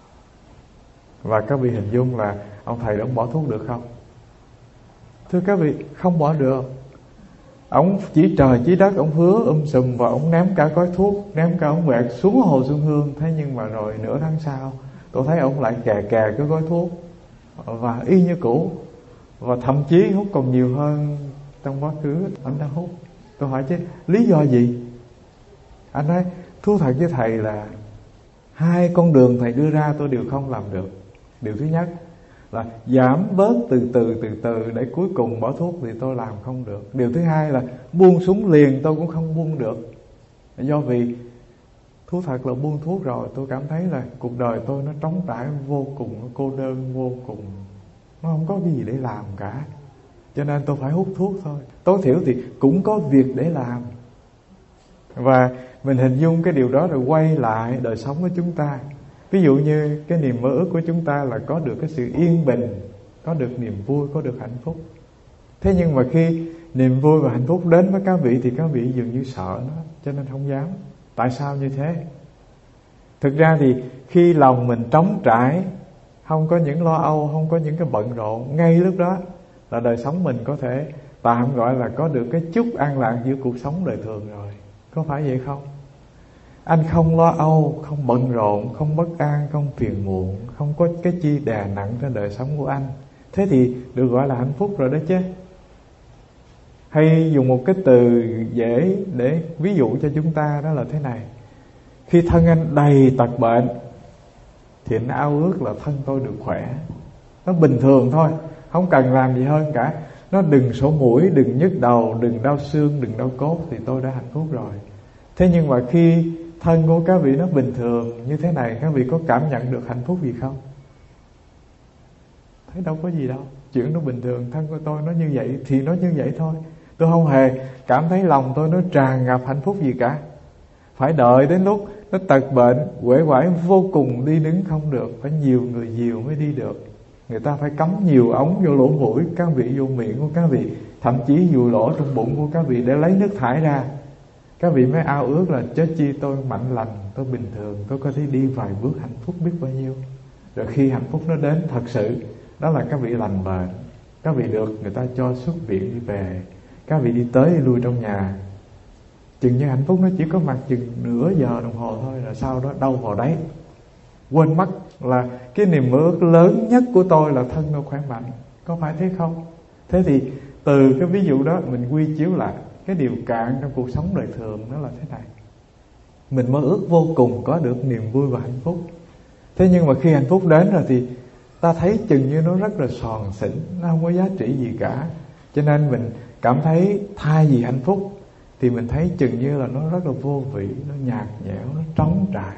Và các vị hình dung là ông thầy đó ông bỏ thuốc được không? Thưa các vị, không bỏ được. Ông chỉ trời chỉ đất, ông hứa um sùm và ông ném cả gói thuốc, ném cả ống quẹt xuống hồ Xuân Hương. Thế nhưng mà rồi nửa tháng sau tôi thấy ông lại kè kè cái gói thuốc và y như cũ, và thậm chí hút còn nhiều hơn trong quá khứ anh đã hút. Tôi hỏi chứ lý do gì? Anh nói thú thật với thầy là hai con đường thầy đưa ra tôi đều không làm được. Điều thứ nhất là giảm bớt từ từ từ từ để cuối cùng bỏ thuốc thì tôi làm không được. Điều thứ hai là buông súng liền tôi cũng không buông được. Do vì thú thật là buông thuốc rồi tôi cảm thấy là cuộc đời tôi nó trống trải vô cùng, nó cô đơn vô cùng, nó không có cái gì để làm cả. Cho nên tôi phải hút thuốc thôi. Tối thiểu thì cũng có việc để làm. Và mình hình dung cái điều đó rồi quay lại đời sống của chúng ta. Ví dụ như cái niềm mơ ước của chúng ta là có được cái sự yên bình, có được niềm vui, có được hạnh phúc. Thế nhưng mà khi niềm vui và hạnh phúc đến với các vị thì các vị dường như sợ nó, cho nên không dám. Tại sao như thế? Thực ra thì khi lòng mình trống trải, không có những lo âu, không có những cái bận rộn, ngay lúc đó là đời sống mình có thể tạm gọi là có được cái chút an lạc giữa cuộc sống đời thường rồi. Có phải vậy không? Anh không lo âu, không bận rộn, không bất an, không phiền muộn, không có cái chi đè nặng trên đời sống của anh, thế thì được gọi là hạnh phúc rồi đó chứ. Hay dùng một cái từ dễ để ví dụ cho chúng ta, đó là thế này: khi thân anh đầy tật bệnh thì anh ao ước là thân tôi được khỏe. Nó bình thường thôi, không cần làm gì hơn cả. Nó đừng sổ mũi, đừng nhức đầu, đừng đau xương, đừng đau cốt thì tôi đã hạnh phúc rồi. Thế nhưng mà khi thân của các vị nó bình thường như thế này, các vị có cảm nhận được hạnh phúc gì không? Thấy đâu có gì đâu. Chuyện nó bình thường, thân của tôi nó như vậy thì nó như vậy thôi. Tôi không hề cảm thấy lòng tôi nó tràn ngập hạnh phúc gì cả. Phải đợi đến lúc nó tật bệnh, uể oải vô cùng, đi đứng không được, phải nhiều người dìu mới đi được. Người ta phải cắm nhiều ống vô lỗ mũi các vị, vô miệng của các vị, thậm chí dùi lỗ trong bụng của các vị để lấy nước thải ra. Các vị mới ao ước là chết chi tôi mạnh lành, tôi bình thường, tôi có thể đi vài bước hạnh phúc biết bao nhiêu. Rồi khi hạnh phúc nó đến thật sự, đó là các vị lành bệnh, các vị được người ta cho xuất viện đi về, các vị đi tới đi lui trong nhà. Chừng như hạnh phúc nó chỉ có mặt chừng nửa giờ đồng hồ thôi, rồi sau đó đâu vào đấy. Quên mất là cái niềm mơ ước lớn nhất của tôi là thân tôi khỏe mạnh. Có phải thế không? Thế thì từ cái ví dụ đó mình quy chiếu lại cái điều cạn trong cuộc sống đời thường, đó là thế này: mình mơ ước vô cùng có được niềm vui và hạnh phúc. Thế nhưng mà khi hạnh phúc đến rồi thì ta thấy chừng như nó rất là sòn xỉn, nó không có giá trị gì cả. Cho nên mình cảm thấy thay vì hạnh phúc thì mình thấy chừng như là nó rất là vô vị, nó nhạt nhẽo, nó trống trải,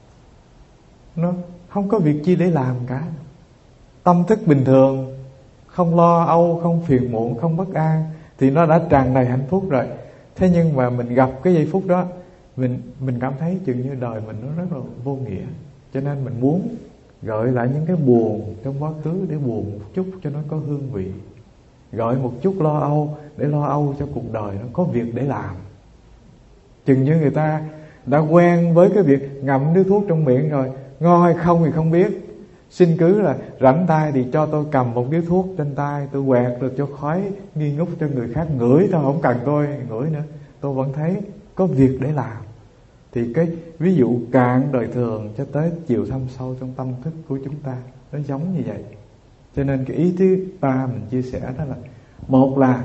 nó không có việc chi để làm cả. Tâm thức bình thường, không lo âu, không phiền muộn, không bất an thì nó đã tràn đầy hạnh phúc rồi. Thế nhưng mà mình gặp cái giây phút đó, Mình mình cảm thấy chừng như đời mình nó rất là vô nghĩa. Cho nên mình muốn gợi lại những cái buồn trong quá khứ để buồn một chút cho nó có hương vị, gợi một chút lo âu để lo âu cho cuộc đời nó có việc để làm. Chừng như người ta đã quen với cái việc ngậm điếu thuốc trong miệng rồi, ngon hay không thì không biết, xin cứ là rảnh tay thì cho tôi cầm một điếu thuốc trên tay, tôi quẹt rồi cho khói nghi ngút cho người khác ngửi thôi, không cần tôi ngửi nữa, tôi vẫn thấy có việc để làm. Thì cái ví dụ cạn đời thường cho tới chiều thâm sâu trong tâm thức của chúng ta nó giống như vậy. Cho nên cái ý thứ ba mình chia sẻ đó là: một là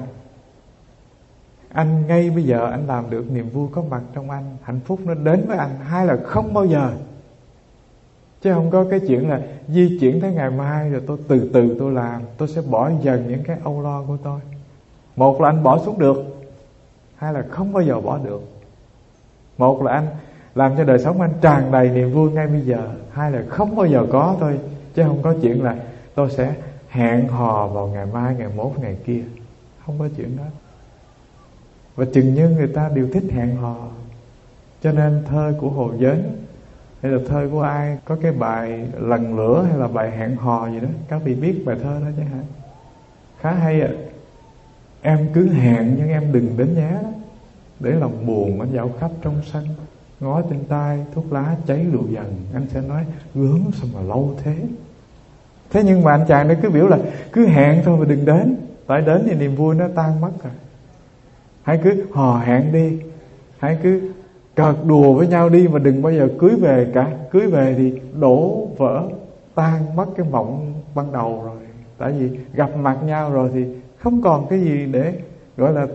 anh ngay bây giờ anh làm được niềm vui có mặt trong anh, hạnh phúc nó đến với anh. Hai là không bao giờ, chứ không có cái chuyện là di chuyển tới ngày mai rồi tôi từ từ tôi làm, tôi sẽ bỏ dần những cái âu lo của tôi. Một là anh bỏ xuống được, hai là không bao giờ bỏ được. Một là anh làm cho đời sống anh tràn đầy niềm vui ngay bây giờ, hai là không bao giờ có thôi, chứ không có chuyện là tôi sẽ hẹn hò vào ngày mai, ngày mốt, ngày kia. Không có chuyện đó. Và chừng như người ta đều thích hẹn hò, cho nên thơ của Hồ Dến hay là thơ của ai có cái bài Lần Lửa hay là bài Hẹn Hò gì đó, các vị biết bài thơ đó chứ hả? Khá hay ạ. À. Em cứ hẹn nhưng em đừng đến nhé, để lòng buồn anh dạo khắp trong sân, ngó trên tay thuốc lá cháy lụi dần, anh sẽ nói gớm sao mà lâu thế. Thế nhưng mà anh chàng đó cứ biểu là cứ hẹn thôi mà đừng đến, tại đến thì niềm vui nó tan mất rồi. Hãy cứ hò hẹn đi, hãy cứ cợt đùa với nhau đi, mà đừng bao giờ cưới về cả. Cưới về thì đổ vỡ, tan mất cái mộng ban đầu rồi. Tại vì gặp mặt nhau rồi thì không còn cái gì để gọi là,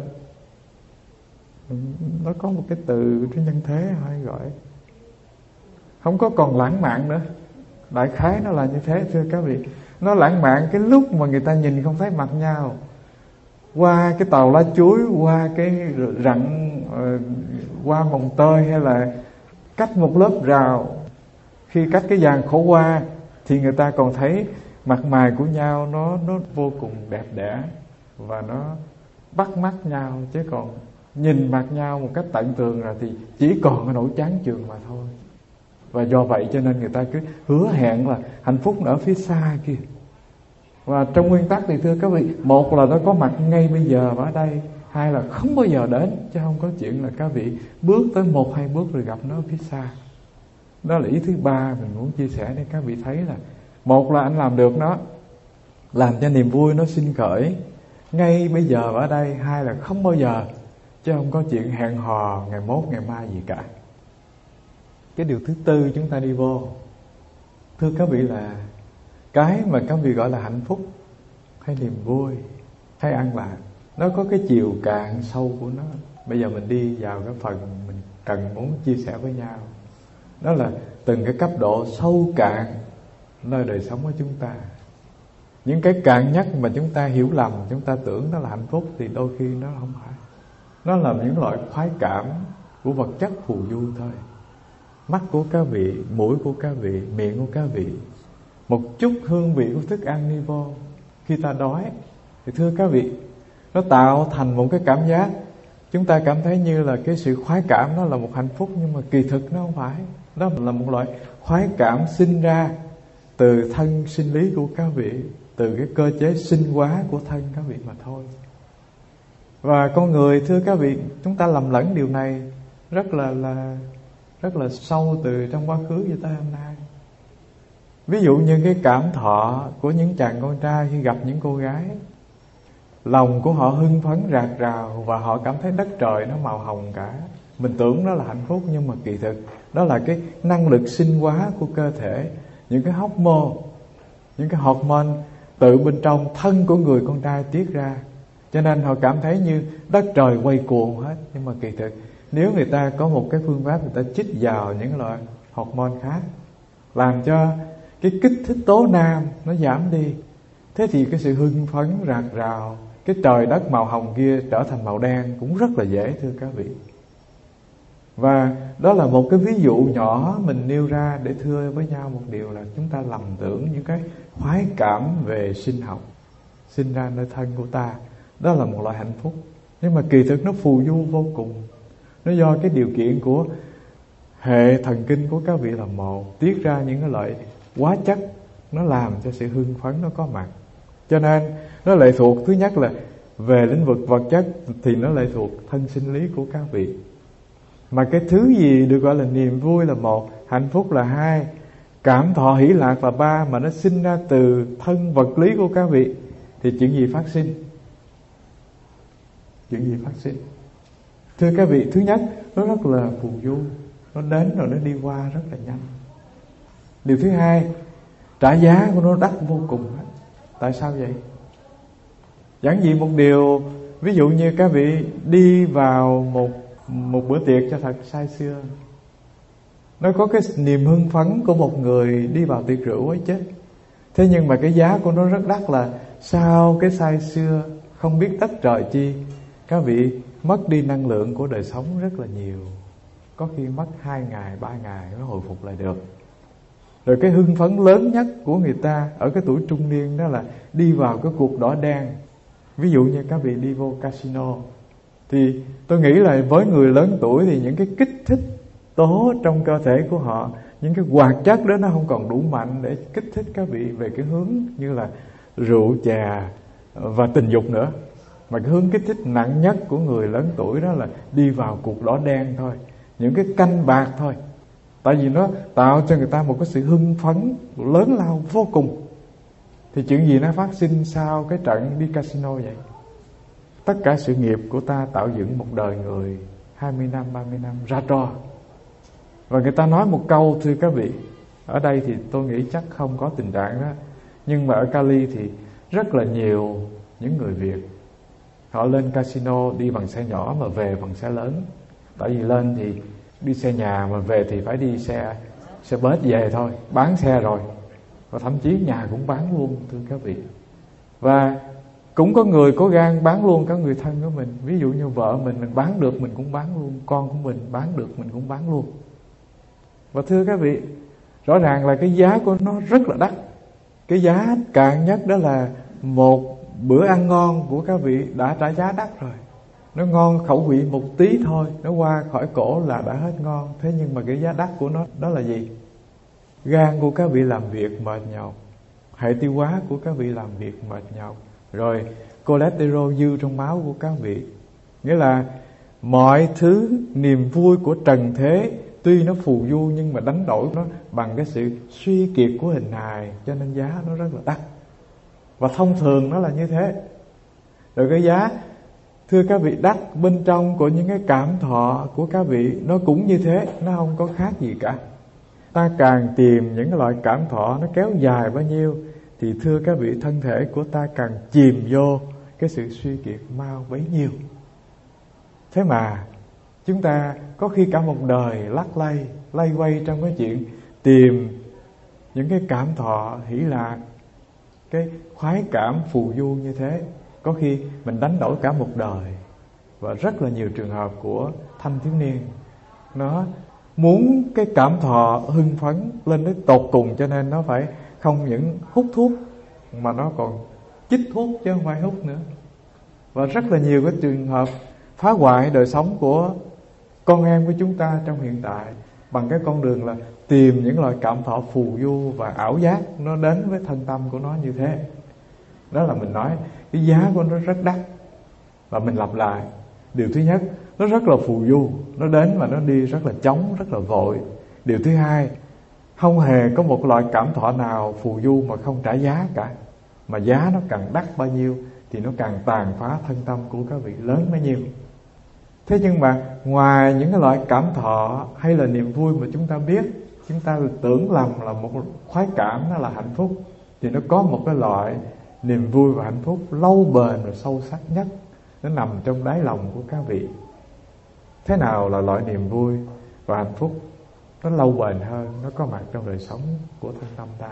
nó có một cái từ trên nhân thế hay gọi, không có còn lãng mạn nữa. Đại khái nó là như thế thưa các vị. Nó lãng mạn cái lúc mà người ta nhìn không thấy mặt nhau, qua cái tàu lá chuối, qua cái rặng, qua mồng tơi, hay là cách một lớp rào. Khi cách cái giàn khổ qua thì người ta còn thấy mặt mày của nhau nó nó vô cùng đẹp đẽ và nó bắt mắt nhau, chứ còn nhìn mặt nhau một cách tận tường rồi thì chỉ còn cái nỗi chán chường mà thôi. Và do vậy cho nên người ta cứ hứa hẹn là hạnh phúc ở phía xa kia. Và trong nguyên tắc thì thưa các vị, một là nó có mặt ngay bây giờ và ở đây, hai là không bao giờ đến, chứ không có chuyện là các vị bước tới một hai bước rồi gặp nó ở phía xa. Đó là ý thứ ba mình muốn chia sẻ để các vị thấy là một là anh làm được nó, làm cho niềm vui nó sinh khởi ngay bây giờ ở đây. Hai là không bao giờ, chứ không có chuyện hẹn hò ngày mốt ngày mai gì cả. Cái điều thứ tư chúng ta đi vô, thưa các vị, là cái mà các vị gọi là hạnh phúc hay niềm vui hay an lạc, nó có cái chiều cạn sâu của nó. Bây giờ mình đi vào cái phần mình cần muốn chia sẻ với nhau. Đó là từng cái cấp độ sâu cạn nơi đời sống của chúng ta. Những cái cạn nhất mà chúng ta hiểu lầm, chúng ta tưởng nó là hạnh phúc, thì đôi khi nó không phải. Nó là những loại khoái cảm của vật chất phù du thôi. Mắt của các vị, mũi của các vị, miệng của các vị, một chút hương vị của thức ăn đi vô, khi ta đói thì thưa các vị, nó tạo thành một cái cảm giác. Chúng ta cảm thấy như là cái sự khoái cảm đó là một hạnh phúc, nhưng mà kỳ thực nó không phải. Đó là một loại khoái cảm sinh ra từ thân sinh lý của các vị, từ cái cơ chế sinh hóa của thân các vị mà thôi. Và con người, thưa các vị, chúng ta lầm lẫn điều này rất là là rất là sâu từ trong quá khứ cho tới hôm nay. Ví dụ như cái cảm thọ của những chàng con trai khi gặp những cô gái, lòng của họ hưng phấn rạc rào và họ cảm thấy đất trời nó màu hồng cả. Mình tưởng đó là hạnh phúc, nhưng mà kỳ thực đó là cái năng lực sinh hóa của cơ thể, những cái hormone, những cái hormone từ bên trong thân của người con trai tiết ra. Cho nên họ cảm thấy như đất trời quay cuồng hết. Nhưng mà kỳ thực nếu người ta có một cái phương pháp, người ta chích vào những loại hormone khác, làm cho cái kích thích tố nam nó giảm đi, thế thì cái sự hưng phấn rạc rào, cái trời đất màu hồng kia trở thành màu đen cũng rất là dễ, thưa các vị. Và đó là một cái ví dụ nhỏ mình nêu ra để thưa với nhau một điều là chúng ta lầm tưởng những cái khoái cảm về sinh học sinh ra nơi thân của ta đó là một loại hạnh phúc, nhưng mà kỳ thực nó phù du vô cùng. Nó do cái điều kiện của hệ thần kinh của các vị là một, tiết ra những cái loại hóa chất, nó làm cho sự hưng phấn nó có mặt. Cho nên nó lệ thuộc, thứ nhất là về lĩnh vực vật chất thì nó lệ thuộc thân sinh lý của các vị. Mà cái thứ gì được gọi là niềm vui là một, hạnh phúc là hai, cảm thọ hỷ lạc là ba, mà nó sinh ra từ thân vật lý của các vị, thì chuyện gì phát sinh? Chuyện gì phát sinh? Thưa các vị, thứ nhất, nó rất là phù du, nó đến rồi nó đi qua rất là nhanh. Điều thứ hai, trả giá của nó đắt vô cùng. Tại sao vậy? Giản dị một điều, ví dụ như các vị đi vào một một bữa tiệc cho thật say sưa, nó có cái niềm hưng phấn của một người đi vào tiệc rượu ấy chứ. Thế nhưng mà cái giá của nó rất đắt là sau cái say sưa không biết đất trời chi, các vị mất đi năng lượng của đời sống rất là nhiều. Có khi mất hai ngày, ba ngày mới hồi phục lại được. Rồi cái hưng phấn lớn nhất của người ta ở cái tuổi trung niên đó là đi vào cái cuộc đỏ đen. Ví dụ như các vị đi vô casino, thì tôi nghĩ là với người lớn tuổi thì những cái kích thích tố trong cơ thể của họ, những cái hoạt chất đó nó không còn đủ mạnh để kích thích các vị về cái hướng như là rượu chè và tình dục nữa. Mà cái hướng kích thích nặng nhất của người lớn tuổi đó là đi vào cuộc đỏ đen thôi, những cái canh bạc thôi. Tại vì nó tạo cho người ta một cái sự hưng phấn lớn lao vô cùng. Thì chuyện gì nó phát sinh sau cái trận đi casino vậy? Tất cả sự nghiệp của ta tạo dựng một đời người hai mươi năm, ba mươi năm ra trò. Và người ta nói một câu, thưa các vị, ở đây thì tôi nghĩ chắc không có tình trạng đó, nhưng mà ở Cali thì rất là nhiều những người Việt, họ lên casino đi bằng xe nhỏ mà về bằng xe lớn. Tại vì lên thì đi xe nhà, mà về thì phải đi xe xe bus về thôi, bán xe rồi. Và thậm chí nhà cũng bán luôn, thưa các vị. Và cũng có người có gan bán luôn cả người thân của mình. Ví dụ như vợ mình, mình bán được mình cũng bán luôn, con của mình bán được mình cũng bán luôn. Và thưa các vị, rõ ràng là cái giá của nó rất là đắt. Cái giá cạn nhất đó là một bữa ăn ngon của các vị đã trả giá đắt rồi. Nó ngon khẩu vị một tí thôi, nó qua khỏi cổ là đã hết ngon. Thế nhưng mà cái giá đắt của nó đó là gì? Gan của các vị làm việc mệt nhọc, hệ tiêu hóa của các vị làm việc mệt nhọc, rồi cholesterol dư trong máu của các vị, Nghĩa là mọi thứ niềm vui của trần thế tuy nó phù du nhưng mà đánh đổi nó bằng cái sự suy kiệt của hình hài, cho nên giá nó rất là đắt. Và thông thường nó là như thế. Rồi cái giá, thưa các vị, đắt bên trong của những cái cảm thọ của các vị nó cũng như thế, nó không có khác gì cả. Ta càng tìm những cái loại cảm thọ nó kéo dài bao nhiêu thì thưa các vị, thân thể của ta càng chìm vô cái sự suy kiệt mau bấy nhiêu. Thế mà chúng ta có khi cả một đời lắc lay, lay quay trong cái chuyện tìm những cái cảm thọ hỷ lạc, cái khoái cảm phù du như thế. Có khi mình đánh đổi cả một đời. Và rất là nhiều trường hợp của thanh thiếu niên, nó muốn cái cảm thọ hưng phấn lên đến tột cùng, cho nên nó phải không những hút thuốc mà nó còn chích thuốc chứ không phải hút nữa. Và rất là nhiều cái trường hợp phá hoại đời sống của con em của chúng ta trong hiện tại bằng cái con đường là tìm những loại cảm thọ phù du và ảo giác nó đến với thân tâm của nó như thế. Đó là mình nói cái giá của nó rất đắt. Và mình lặp lại, điều thứ nhất, nó rất là phù du, nó đến và nó đi rất là chóng, rất là vội. Điều thứ hai, không hề có một loại cảm thọ nào phù du mà không trả giá cả. Mà giá nó càng đắt bao nhiêu thì nó càng tàn phá thân tâm của các vị lớn bấy nhiêu. Thế nhưng mà ngoài những cái loại cảm thọ hay là niềm vui mà chúng ta biết, chúng ta tưởng lầm là một khoái cảm, nó là hạnh phúc, thì nó có một cái loại niềm vui và hạnh phúc lâu bền và sâu sắc nhất, nó nằm trong đáy lòng của các vị. Thế nào là loại niềm vui và hạnh phúc nó lâu bền hơn, nó có mặt trong đời sống của thân tâm ta?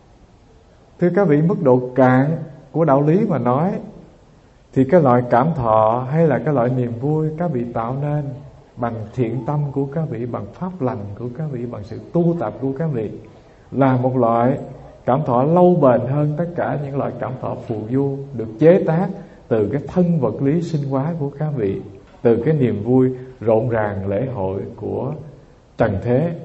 Thưa các vị, mức độ cạn của đạo lý mà nói thì cái loại cảm thọ hay là cái loại niềm vui các vị tạo nên bằng thiện tâm của các vị, bằng pháp lành của các vị, bằng sự tu tập của các vị, là một loại cảm thọ lâu bền hơn tất cả những loại cảm thọ phù du được chế tác từ cái thân vật lý sinh hóa của các vị, từ cái niềm vui rộn ràng lễ hội của trần thế.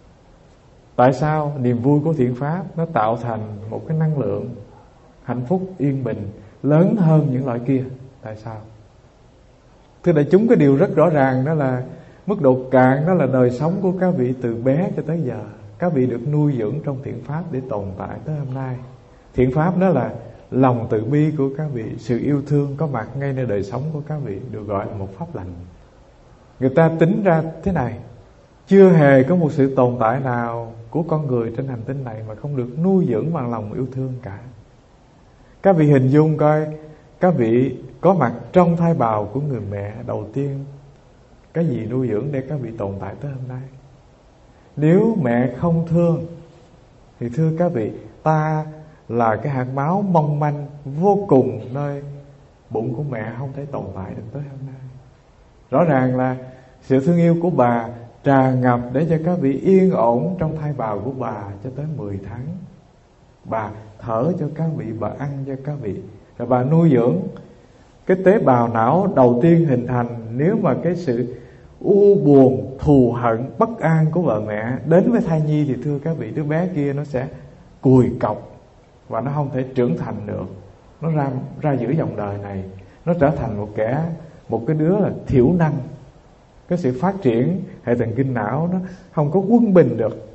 Tại sao? Niềm vui của thiện pháp nó tạo thành một cái năng lượng hạnh phúc yên bình lớn hơn những loại kia. Tại sao? Thưa đại chúng, cái điều rất rõ ràng đó là mức độ cạn đó là đời sống của các vị từ bé cho tới giờ. Các vị được nuôi dưỡng trong thiện pháp để tồn tại tới hôm nay. Thiện pháp đó là lòng từ bi của các vị, sự yêu thương có mặt ngay nơi đời sống của các vị, được gọi là một pháp lành. Người ta tính ra thế này, chưa hề có một sự tồn tại nào của con người trên hành tinh này mà không được nuôi dưỡng bằng lòng yêu thương cả. Các vị hình dung coi, các vị có mặt trong thai bào của người mẹ đầu tiên, cái gì nuôi dưỡng để các vị tồn tại tới hôm nay? Nếu mẹ không thương thì thưa các vị, ta là cái hạt máu mong manh vô cùng nơi bụng của mẹ, không thể tồn tại được tới hôm nay. Rõ ràng là sự thương yêu của bà tràn ngập để cho các vị yên ổn trong thai bào của bà cho tới mười tháng. Bà thở cho các vị, bà ăn cho các vị, rồi bà nuôi dưỡng cái tế bào não đầu tiên hình thành. Nếu mà cái sự u buồn, thù hận, bất an của vợ mẹ đến với thai nhi thì thưa các vị, đứa bé kia nó sẽ cùi cọc và nó không thể trưởng thành được. Nó ra ra giữa dòng đời này, nó trở thành một kẻ, một cái đứa là thiểu năng. Cái sự phát triển hệ thần kinh não nó không có quân bình được.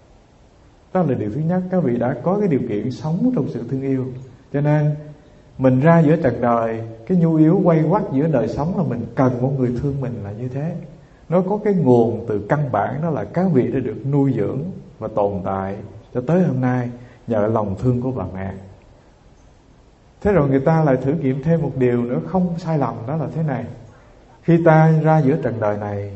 Đó là điều thứ nhất. Các vị đã có cái điều kiện sống trong sự thương yêu, cho nên mình ra giữa trần đời, cái nhu yếu quay quắt giữa đời sống là mình cần một người thương mình là như thế. Nó có cái nguồn từ căn bản, đó là các vị đã được nuôi dưỡng và tồn tại cho tới hôm nay nhờ lòng thương của bà mẹ. Thế rồi người ta lại thử nghiệm thêm một điều nữa không sai lầm, đó là thế này. Khi ta ra giữa trần đời này,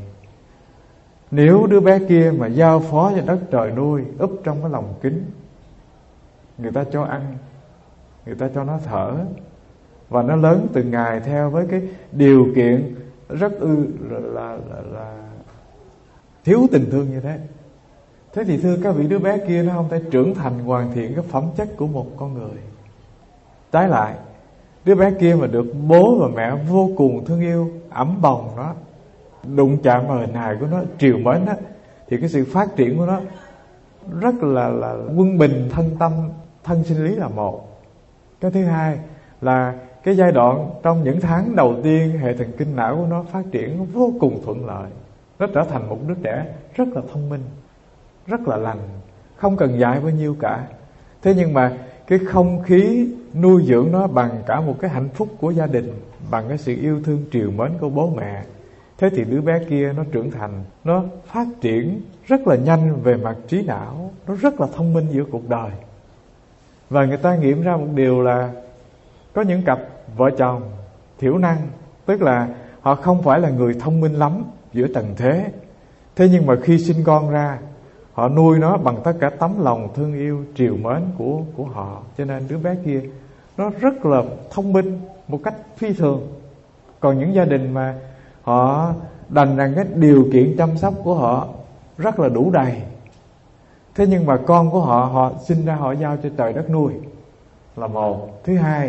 nếu đứa bé kia mà giao phó cho đất trời nuôi, úp trong cái lồng kính, người ta cho ăn, người ta cho nó thở, và nó lớn từng ngày theo với cái điều kiện rất ư là, là, là, là thiếu tình thương như thế. Thế thì thưa các vị, đứa bé kia nó không thể trưởng thành hoàn thiện cái phẩm chất của một con người. Trái lại, đứa bé kia mà được bố và mẹ vô cùng thương yêu, ẵm bồng nó, đụng chạm vào hình hài của nó, trìu mến nó, thì cái sự phát triển của nó rất là, là quân bình thân tâm, thân sinh lý là một. Cái thứ hai là cái giai đoạn trong những tháng đầu tiên, hệ thần kinh não của nó phát triển vô cùng thuận lợi. Nó trở thành một đứa trẻ rất là thông minh, rất là lành, không cần dạy bao nhiêu cả. Thế nhưng mà cái không khí nuôi dưỡng nó bằng cả một cái hạnh phúc của gia đình, bằng cái sự yêu thương trìu mến của bố mẹ, thế thì đứa bé kia nó trưởng thành, nó phát triển rất là nhanh về mặt trí não, nó rất là thông minh giữa cuộc đời. Và người ta nghiệm ra một điều là có những cặp vợ chồng thiểu năng, tức là họ không phải là người thông minh lắm giữa trần thế, thế nhưng mà khi sinh con ra, họ nuôi nó bằng tất cả tấm lòng thương yêu trìu mến của của họ, cho nên đứa bé kia nó rất là thông minh một cách phi thường. Còn những gia đình mà họ đành rằng cái điều kiện chăm sóc của họ rất là đủ đầy, thế nhưng mà con của họ họ sinh ra họ giao cho trời đất nuôi là một. Thứ hai,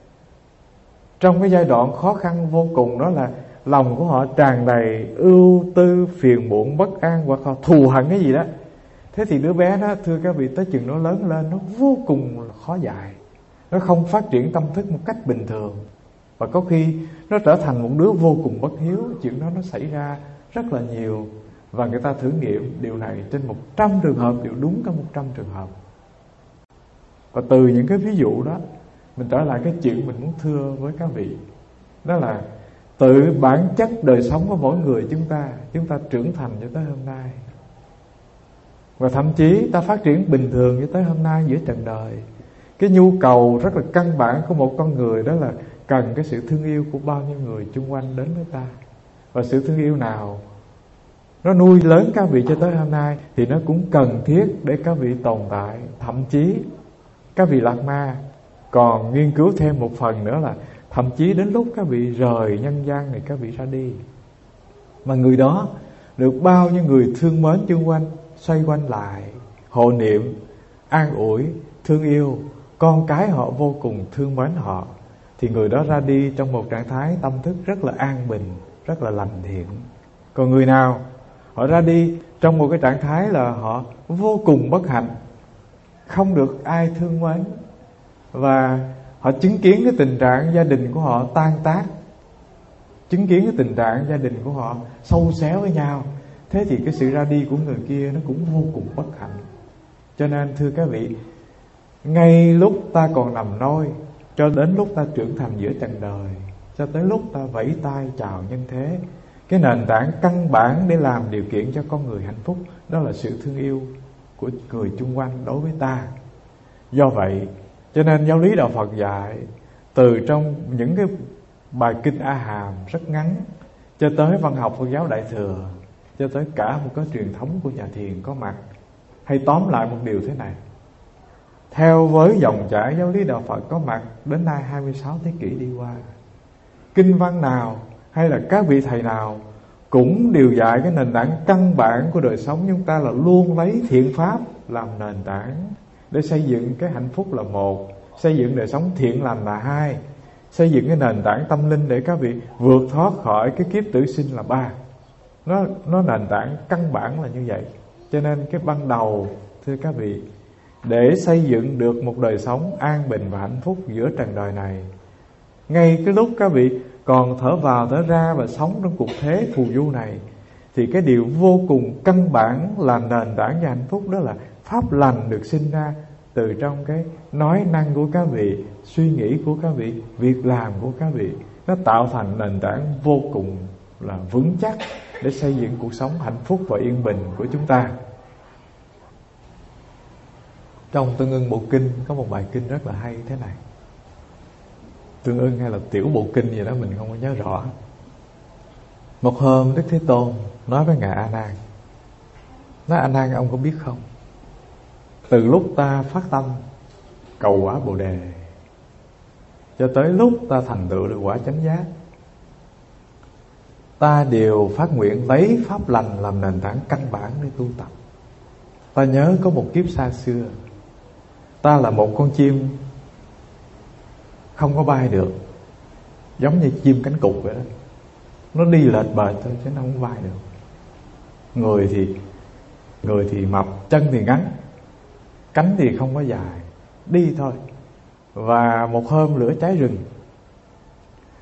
trong cái giai đoạn khó khăn vô cùng đó là lòng của họ tràn đầy ưu tư, phiền muộn, bất an, hoặc họ thù hận cái gì đó. Thế thì đứa bé đó, thưa các vị, tới chừng nó lớn lên nó vô cùng khó dạy, nó không phát triển tâm thức một cách bình thường, và có khi nó trở thành một đứa vô cùng bất hiếu. Chuyện đó nó xảy ra rất là nhiều, và người ta thử nghiệm điều này trên một trăm trường hợp đều đúng cả một trăm trường hợp. Và từ những cái ví dụ đó, mình trở lại cái chuyện mình muốn thưa với các vị, đó là tự bản chất đời sống của mỗi người chúng ta, chúng ta trưởng thành cho tới hôm nay, và thậm chí ta phát triển bình thường cho tới hôm nay giữa trần đời. Cái nhu cầu rất là căn bản của một con người đó là cần cái sự thương yêu của bao nhiêu người chung quanh đến với ta. Và sự thương yêu nào nó nuôi lớn các vị cho tới hôm nay thì nó cũng cần thiết để các vị tồn tại. Thậm chí các vị lạc ma còn nghiên cứu thêm một phần nữa là thậm chí đến lúc các vị rời nhân gian này, các vị ra đi, mà người đó được bao nhiêu người thương mến chung quanh xoay quanh lại, hộ niệm, an ủi, thương yêu, con cái họ vô cùng thương mến họ, thì người đó ra đi trong một trạng thái tâm thức rất là an bình, rất là lành thiện. Còn người nào họ ra đi trong một cái trạng thái là họ vô cùng bất hạnh, không được ai thương mến, và họ chứng kiến cái tình trạng gia đình của họ tan tác, chứng kiến cái tình trạng gia đình của họ xâu xéo với nhau, thế thì cái sự ra đi của người kia nó cũng vô cùng bất hạnh. Cho nên thưa các vị, ngay lúc ta còn nằm nôi, cho đến lúc ta trưởng thành giữa trần đời, cho tới lúc ta vẫy tay chào nhân thế, cái nền tảng căn bản để làm điều kiện cho con người hạnh phúc đó là sự thương yêu của người chung quanh đối với ta. Do vậy cho nên giáo lý đạo Phật dạy, từ trong những cái bài kinh A Hàm rất ngắn cho tới văn học Phật giáo Đại Thừa, cho tới cả một cái truyền thống của nhà thiền có mặt, hay tóm lại một điều thế này: theo với dòng chảy giáo lý đạo Phật có mặt đến nay hai mươi sáu thế kỷ đi qua, kinh văn nào hay là các vị thầy nào cũng đều dạy cái nền tảng căn bản của đời sống chúng ta là luôn lấy thiện pháp làm nền tảng để xây dựng cái hạnh phúc là một, xây dựng đời sống thiện lành là hai, xây dựng cái nền tảng tâm linh để các vị vượt thoát khỏi cái kiếp tử sinh là ba. Nó, nó nền tảng căn bản là như vậy. Cho nên cái ban đầu, thưa các vị, để xây dựng được một đời sống an bình và hạnh phúc giữa trần đời này, ngay cái lúc các vị còn thở vào thở ra và sống trong cuộc thế phù du này, thì cái điều vô cùng căn bản là nền tảng cho hạnh phúc đó là pháp lành được sinh ra từ trong cái nói năng của các vị, suy nghĩ của các vị, việc làm của các vị. Nó tạo thành nền tảng vô cùng là vững chắc để xây dựng cuộc sống hạnh phúc và yên bình của chúng ta. Trong Tương Ưng Bộ Kinh có một bài kinh rất là hay thế này. Tương Ưng hay là Tiểu Bộ Kinh gì đó mình không có nhớ rõ. Một hôm Đức Thế Tôn nói với Ngài A Nan, nói: A Nan, ông có biết không, từ lúc ta phát tâm cầu quả Bồ Đề cho tới lúc ta thành tựu được quả chánh giác, ta đều phát nguyện lấy pháp lành làm nền tảng căn bản để tu tập. Ta nhớ có một kiếp xa xưa, ta là một con chim không có bay được, giống như chim cánh cụt vậy đó. Nó đi lệch bời thôi chứ nó không bay được. Người thì Người thì mập, chân thì ngắn, cánh thì không có dài, đi thôi. Và một hôm lửa cháy rừng,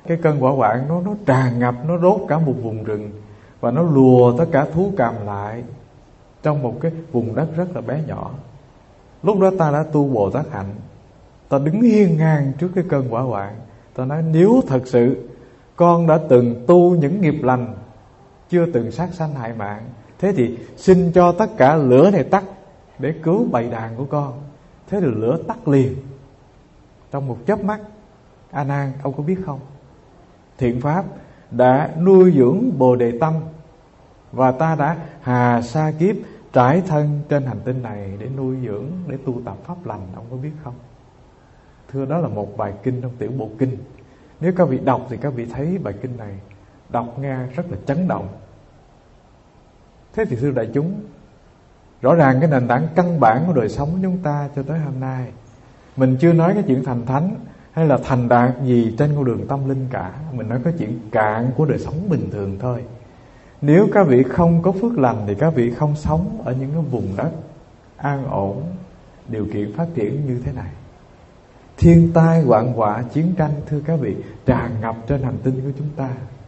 Cái cơn hỏa hoạn nó nó tràn ngập, nó đốt cả một vùng rừng, và nó lùa tất cả thú càm lại trong một cái vùng đất rất là bé nhỏ. Lúc đó ta đã tu Bồ Tát hạnh, ta đứng hiên ngang trước cái cơn hỏa hoạn. Ta nói nếu thật sự con đã từng tu những nghiệp lành, chưa từng sát sanh hại mạng, thế thì xin cho tất cả lửa này tắt để cứu bầy đàn của con. Thế thì lửa tắt liền trong một chớp mắt. A Nan, ông có biết không, thiện pháp đã nuôi dưỡng Bồ Đề tâm, và ta đã hà sa kiếp trải thân trên hành tinh này để nuôi dưỡng, để tu tập pháp lành. Ông có biết không? Thưa, đó là một bài kinh trong Tiểu Bộ Kinh. Nếu các vị đọc thì các vị thấy bài kinh này đọc nghe rất là chấn động. Thế thì thưa đại chúng, rõ ràng cái nền tảng căn bản của đời sống của chúng ta cho tới hôm nay, mình chưa nói cái chuyện thành thánh hay là thành đạt gì trên con đường tâm linh cả. Mình nói cái chuyện cạn của đời sống bình thường thôi. Nếu các vị không có phước lành thì các vị không sống ở những cái vùng đất an ổn, điều kiện phát triển như thế này. Thiên tai, hoạn họa, chiến tranh, thưa các vị, tràn ngập trên hành tinh của chúng ta.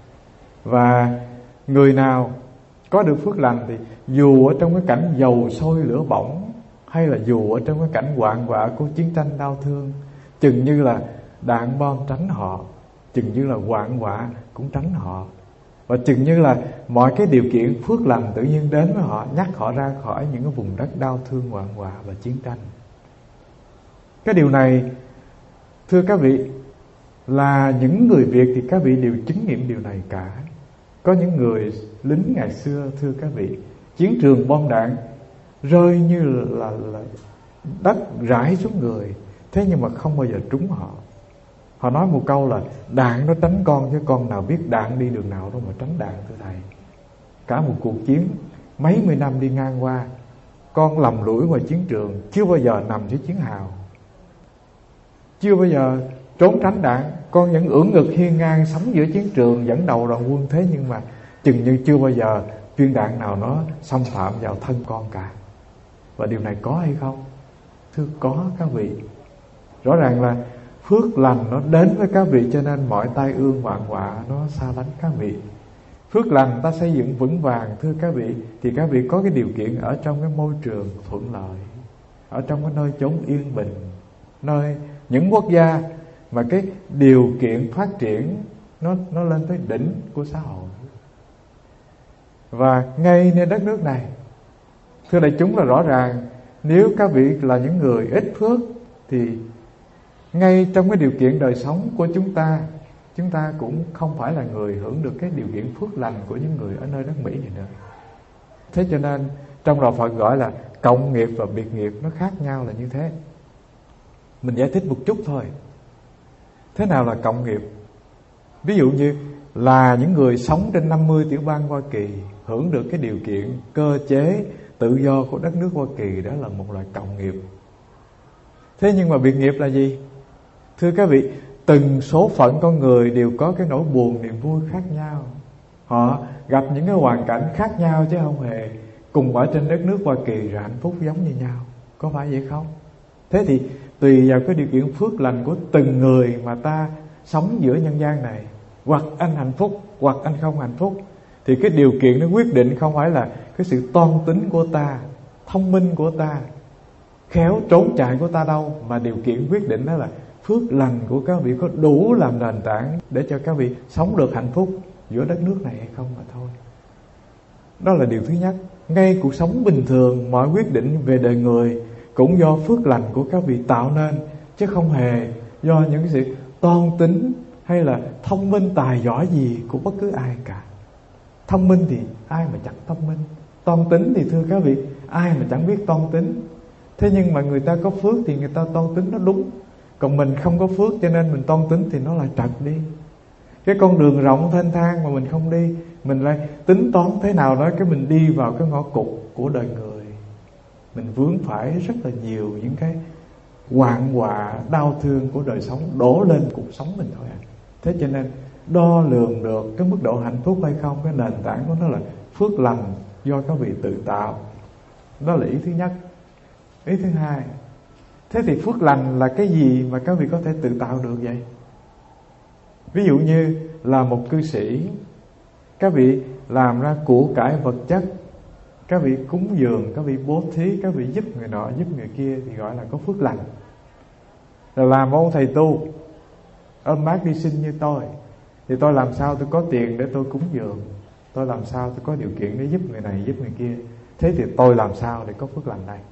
Và người nào có được phước lành thì dù ở trong cái cảnh dầu sôi lửa bỏng, hay là dù ở trong cái cảnh hoạn họa của chiến tranh đau thương, chừng như là đạn bom tránh họ, chừng như là hoạn họa cũng tránh họ, và chừng như là mọi cái điều kiện phước lành tự nhiên đến với họ, nhắc họ ra khỏi những cái vùng đất đau thương, hoạn họa và chiến tranh. Cái điều này, thưa các vị, là những người Việt thì các vị đều chứng nghiệm điều này cả. Có những người lính ngày xưa, thưa các vị, chiến trường bom đạn rơi như là, là đất rải xuống người, thế nhưng mà không bao giờ trúng họ. Họ nói một câu là đạn nó tránh con, chứ con nào biết đạn đi đường nào đâu mà tránh đạn, thưa thầy. Cả một cuộc chiến mấy mươi năm đi ngang qua, con lầm lũi ngoài chiến trường, chưa bao giờ nằm dưới chiến hào, chưa bao giờ trốn tránh đạn. Con vẫn ưỡn ngực hiên ngang sống giữa chiến trường, dẫn đầu đoàn quân, thế nhưng mà chừng như chưa bao giờ viên đạn nào nó xâm phạm vào thân con cả. Và điều này có hay không? Thưa, có các vị. Rõ ràng là phước lành nó đến với các vị, cho nên mọi tai ương hoạn họa nó xa lánh các vị. Phước lành ta xây dựng vững vàng, thưa các vị, thì các vị có cái điều kiện ở trong cái môi trường thuận lợi, ở trong cái nơi chốn yên bình, nơi những quốc gia mà cái điều kiện phát triển nó nó lên tới đỉnh của xã hội. Và ngay nơi đất nước này, thưa đại chúng, là rõ ràng nếu các vị là những người ít phước thì ngay trong cái điều kiện đời sống của chúng ta, chúng ta cũng không phải là người hưởng được cái điều kiện phước lành của những người ở nơi đất Mỹ này nữa. Thế cho nên trong đạo Phật gọi là cộng nghiệp và biệt nghiệp, nó khác nhau là như thế. Mình giải thích một chút thôi. Thế nào là cộng nghiệp? Ví dụ như là những người sống trên năm mươi tiểu bang Hoa Kỳ, hưởng được cái điều kiện cơ chế tự do của đất nước Hoa Kỳ, đó là một loại cộng nghiệp. Thế nhưng mà biệt nghiệp là gì? Thưa các vị, từng số phận con người đều có cái nỗi buồn niềm vui khác nhau. Họ gặp những cái hoàn cảnh khác nhau, chứ không hề cùng ở trên đất nước Hoa Kỳ rồi hạnh phúc giống như nhau. Có phải vậy không? Thế thì tùy vào cái điều kiện phước lành của từng người mà ta sống giữa nhân gian này, hoặc anh hạnh phúc hoặc anh không hạnh phúc, thì cái điều kiện nó quyết định không phải là cái sự toan tính của ta, thông minh của ta, khéo trốn chạy của ta đâu, mà điều kiện quyết định đó là phước lành của các vị có đủ làm nền tảng để cho các vị sống được hạnh phúc giữa đất nước này hay không mà thôi. Đó là điều thứ nhất. Ngay cuộc sống bình thường, mọi quyết định về đời người cũng do phước lành của các vị tạo nên, chứ không hề do những sự toan tính hay là thông minh tài giỏi gì của bất cứ ai cả. Thông minh thì ai mà chẳng thông minh, toan tính thì thưa các vị, ai mà chẳng biết toan tính. Thế nhưng mà người ta có phước thì người ta toan tính nó đúng, còn mình không có phước cho nên mình toan tính thì nó lại trật đi. Cái con đường rộng thênh thang mà mình không đi, mình lại tính toán thế nào đó, cái mình đi vào cái ngõ cụt của đời người, mình vướng phải rất là nhiều những cái hoạn họa đau thương của đời sống đổ lên cuộc sống mình thôi à. Thế cho nên đo lường được cái mức độ hạnh phúc hay không, cái nền tảng của nó là phước lành do các vị tự tạo. Đó là ý thứ nhất. Ý thứ hai, thế thì phước lành là cái gì mà các vị có thể tự tạo được vậy? Ví dụ như là một cư sĩ, các vị làm ra của cải vật chất, các vị cúng dường, các vị bố thí, các vị giúp người nọ giúp người kia thì gọi là có phước lành. Rồi làm ông thầy tu ôm bác đi sinh như tôi, thì tôi làm sao tôi có tiền để tôi cúng dường, tôi làm sao tôi có điều kiện để giúp người này giúp người kia, thế thì tôi làm sao để có phước lành này.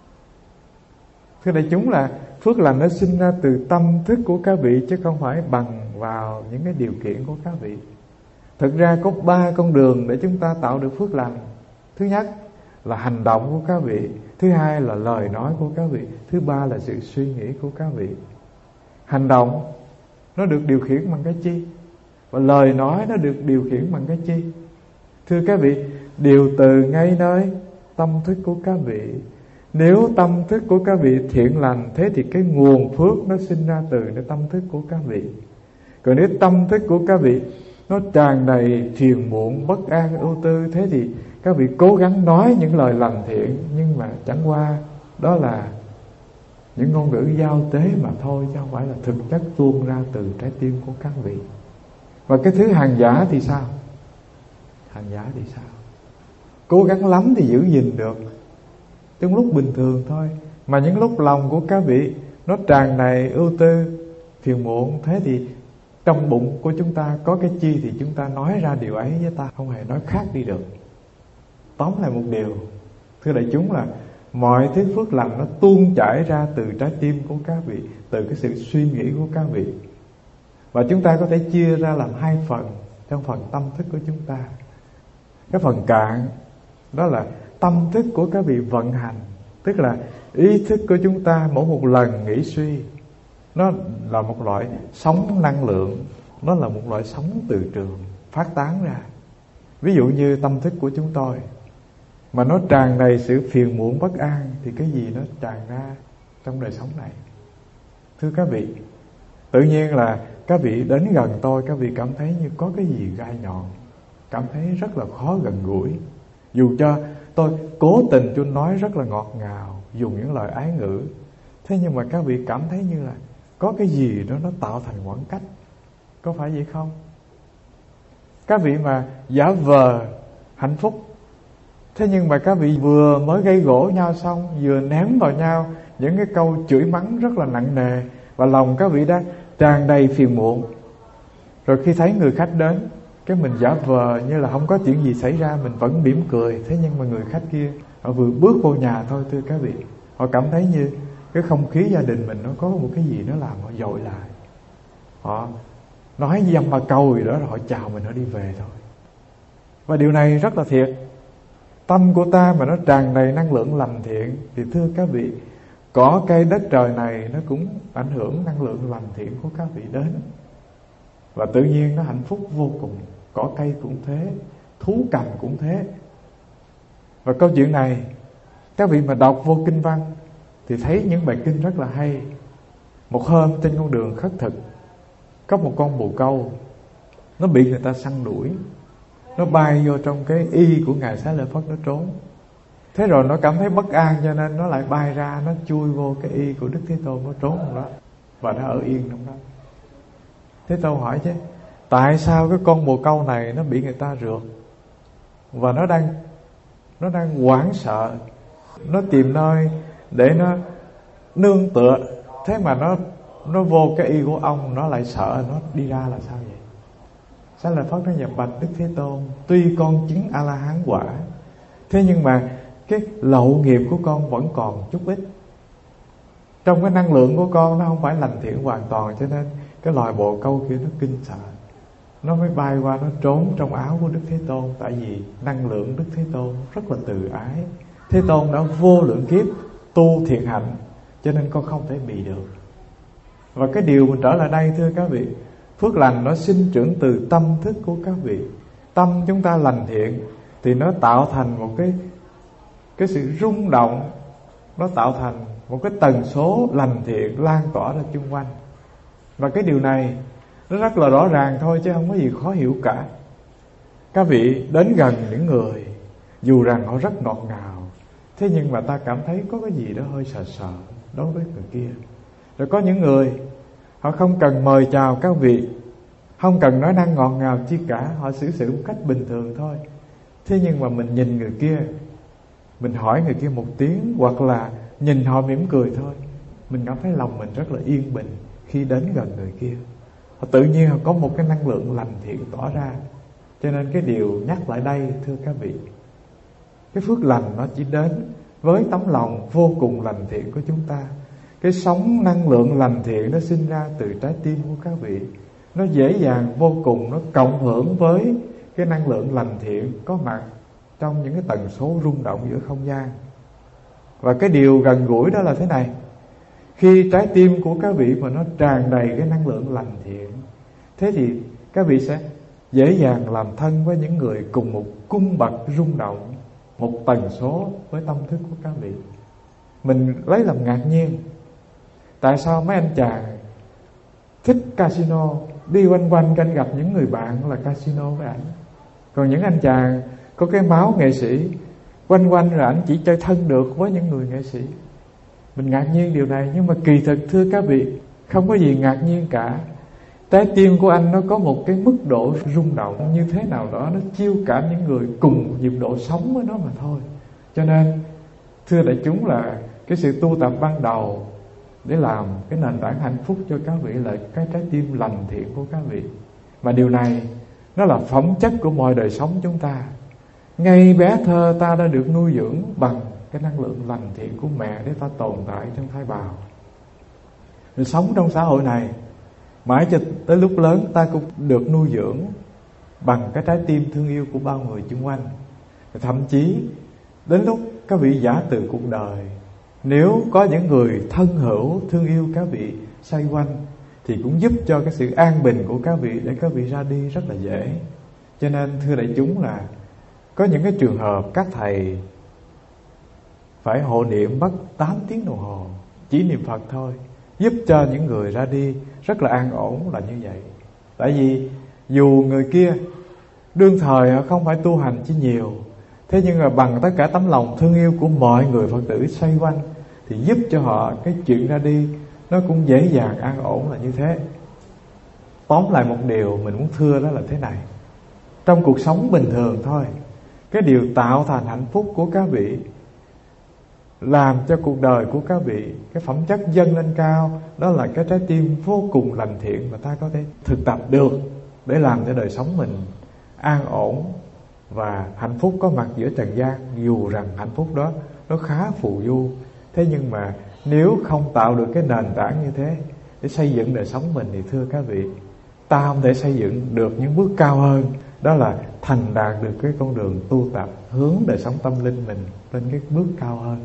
Thưa đại chúng, là phước lành nó sinh ra từ tâm thức của các vị, chứ không phải bằng vào những cái điều kiện của các vị. Thực ra có ba con đường để chúng ta tạo được phước lành. Thứ nhất là hành động của các vị, thứ hai là lời nói của các vị, thứ ba là sự suy nghĩ của các vị. Hành động nó được điều khiển bằng cái chi, và lời nói nó được điều khiển bằng cái chi? Thưa các vị, đều từ ngay nơi tâm thức của các vị. Nếu tâm thức của các vị thiện lành, thế thì cái nguồn phước nó sinh ra từ cái tâm thức của các vị. Còn nếu tâm thức của các vị nó tràn đầy phiền muộn, bất an, ưu tư, thế thì các vị cố gắng nói những lời lành thiện, nhưng mà chẳng qua đó là những ngôn ngữ giao tế mà thôi, chứ không phải là thực chất tuôn ra từ trái tim của các vị. Và cái thứ hàng giả thì sao? Hàng giả thì sao? Cố gắng lắm thì giữ gìn được trong lúc bình thường thôi, mà những lúc lòng của các vị nó tràn đầy ưu tư, phiền muộn, thế thì trong bụng của chúng ta có cái chi thì chúng ta nói ra điều ấy, với ta không hề nói khác đi được. Tóm lại một điều, thưa đại chúng, là mọi thứ phước lành nó tuôn chảy ra từ trái tim của các vị, từ cái sự suy nghĩ của các vị. Và chúng ta có thể chia ra làm hai phần trong phần tâm thức của chúng ta. Cái phần cạn đó là tâm thức của các vị vận hành, tức là ý thức của chúng ta mỗi một lần nghĩ suy, nó là một loại sóng năng lượng, nó là một loại sóng từ trường phát tán ra. Ví dụ như tâm thức của chúng tôi mà nó tràn đầy sự phiền muộn bất an, thì cái gì nó tràn ra trong đời sống này? Thưa các vị, tự nhiên là các vị đến gần tôi, các vị cảm thấy như có cái gì gai nhọn, cảm thấy rất là khó gần gũi. Dù cho tôi cố tình tôi nói rất là ngọt ngào, dùng những lời ái ngữ, thế nhưng mà các vị cảm thấy như là có cái gì đó nó tạo thành khoảng cách. Có phải vậy không? Các vị mà giả vờ hạnh phúc, thế nhưng mà các vị vừa mới gây gỗ nhau xong, vừa ném vào nhau những cái câu chửi mắng rất là nặng nề, và lòng các vị đã tràn đầy phiền muộn. Rồi khi thấy người khách đến, cái mình giả vờ như là không có chuyện gì xảy ra, mình vẫn mỉm cười. Thế nhưng mà người khách kia, họ vừa bước vô nhà thôi, thưa các vị, họ cảm thấy như cái không khí gia đình mình nó có một cái gì nó làm họ dội lại. Họ nói dăm ba câu gì đó rồi họ chào mình, họ đi về thôi. Và điều này rất là thiệt. Tâm của ta mà nó tràn đầy năng lượng lành thiện, thì thưa các vị, cỏ cây đất trời này nó cũng ảnh hưởng năng lượng lành thiện của các vị đến, và tự nhiên nó hạnh phúc vô cùng. Cỏ cây cũng thế, thú cầm cũng thế. Và câu chuyện này, các vị mà đọc vô kinh văn thì thấy những bài kinh rất là hay. Một hôm trên con đường khất thực, có một con bồ câu, nó bị người ta săn đuổi, nó bay vô trong cái y của Ngài Xá Lợi Phất, nó trốn. Thế rồi nó cảm thấy bất an, cho nên nó lại bay ra, nó chui vô cái y của Đức Thế Tôn, nó trốn trong đó, và nó ở yên trong đó. Thế Tôn hỏi chứ, tại sao cái con bồ câu này nó bị người ta rượt, và nó đang nó đang hoảng sợ, nó tìm nơi để nó nương tựa, thế mà nó nó vô cái y của ông, nó lại sợ, nó đi ra là sao vậy? Xá Lợi Phất nó nhập bạch Đức Thế Tôn, tuy con chứng A La Hán quả, thế nhưng mà cái lậu nghiệp của con vẫn còn chút ít. Trong cái năng lượng của con nó không phải lành thiện hoàn toàn, cho nên cái loài bồ câu kia nó kinh sợ, nó mới bay qua, nó trốn trong áo của Đức Thế Tôn. Tại vì năng lượng Đức Thế Tôn rất là từ ái. Thế Tôn đã vô lượng kiếp tu thiện hạnh, cho nên con không thể bị được. Và cái điều mình trở lại đây, thưa các vị, phước lành nó sinh trưởng từ tâm thức của các vị. Tâm chúng ta lành thiện thì nó tạo thành một cái cái sự rung động, nó tạo thành một cái tần số lành thiện lan tỏa ra chung quanh. Và cái điều này nó rất là rõ ràng thôi, chứ không có gì khó hiểu cả. Các vị đến gần những người, dù rằng họ rất ngọt ngào, thế nhưng mà ta cảm thấy có cái gì đó hơi sợ sợ đối với người kia. Rồi có những người họ không cần mời chào các vị, không cần nói năng ngọt ngào chi cả, họ xử sự một cách bình thường thôi. Thế nhưng mà mình nhìn người kia, mình hỏi người kia một tiếng, hoặc là nhìn họ mỉm cười thôi, mình cảm thấy lòng mình rất là yên bình khi đến gần người kia. Họ tự nhiên họ có một cái năng lượng lành thiện tỏ ra. Cho nên cái điều nhắc lại đây, thưa các vị, cái phước lành nó chỉ đến với tấm lòng vô cùng lành thiện của chúng ta. Cái sóng năng lượng lành thiện nó sinh ra từ trái tim của các vị, nó dễ dàng vô cùng, nó cộng hưởng với cái năng lượng lành thiện có mặt trong những cái tần số rung động giữa không gian. Và cái điều gần gũi đó là thế này: khi trái tim của các vị mà nó tràn đầy cái năng lượng lành thiện, thế thì các vị sẽ dễ dàng làm thân với những người cùng một cung bậc rung động, một tần số với tâm thức của các vị. Mình lấy làm ngạc nhiên, tại sao mấy anh chàng thích casino, đi quanh quanh canh gặp những người bạn là casino với ảnh, còn những anh chàng có cái máu nghệ sĩ quanh quanh rồi ảnh chỉ chơi thân được với những người nghệ sĩ. Mình ngạc nhiên điều này, nhưng mà kỳ thực thưa các vị, không có gì ngạc nhiên cả. Trái tim của anh nó có một cái mức độ rung động như thế nào đó, nó chiêu cảm những người cùng nhịp độ sống với nó mà thôi. Cho nên thưa đại chúng, là cái sự tu tập ban đầu để làm cái nền tảng hạnh phúc cho các vị là cái trái tim lành thiện của các vị. Mà điều này nó là phẩm chất của mọi đời sống chúng ta. Ngay bé thơ ta đã được nuôi dưỡng bằng cái năng lượng lành thiện của mẹ để ta tồn tại trong thai bào. Rồi sống trong xã hội này mãi cho tới lúc lớn, ta cũng được nuôi dưỡng bằng cái trái tim thương yêu của bao người xung quanh. Thậm chí đến lúc các vị giả từ cuộc đời, nếu có những người thân hữu thương yêu các vị xoay quanh, thì cũng giúp cho cái sự an bình của các vị để các vị ra đi rất là dễ. Cho nên thưa đại chúng, là có những cái trường hợp các thầy phải hộ niệm mất tám tiếng đồng hồ, chỉ niệm Phật thôi, giúp cho những người ra đi rất là an ổn là như vậy. Tại vì dù người kia đương thời họ không phải tu hành chi nhiều, thế nhưng mà bằng tất cả tấm lòng thương yêu của mọi người Phật tử xoay quanh, thì giúp cho họ cái chuyện ra đi nó cũng dễ dàng an ổn là như thế. Tóm lại một điều mình muốn thưa đó là thế này: trong cuộc sống bình thường thôi, cái điều tạo thành hạnh phúc của các vị, làm cho cuộc đời của các vị cái phẩm chất dâng lên cao, đó là cái trái tim vô cùng lành thiện mà ta có thể thực tập được để làm cho đời sống mình an ổn và hạnh phúc có mặt giữa trần gian. Dù rằng hạnh phúc đó nó khá phù du, thế nhưng mà nếu không tạo được cái nền tảng như thế để xây dựng đời sống mình, thì thưa các vị, ta không thể xây dựng được những bước cao hơn, đó là thành đạt được cái con đường tu tập hướng đời sống tâm linh mình lên cái bước cao hơn.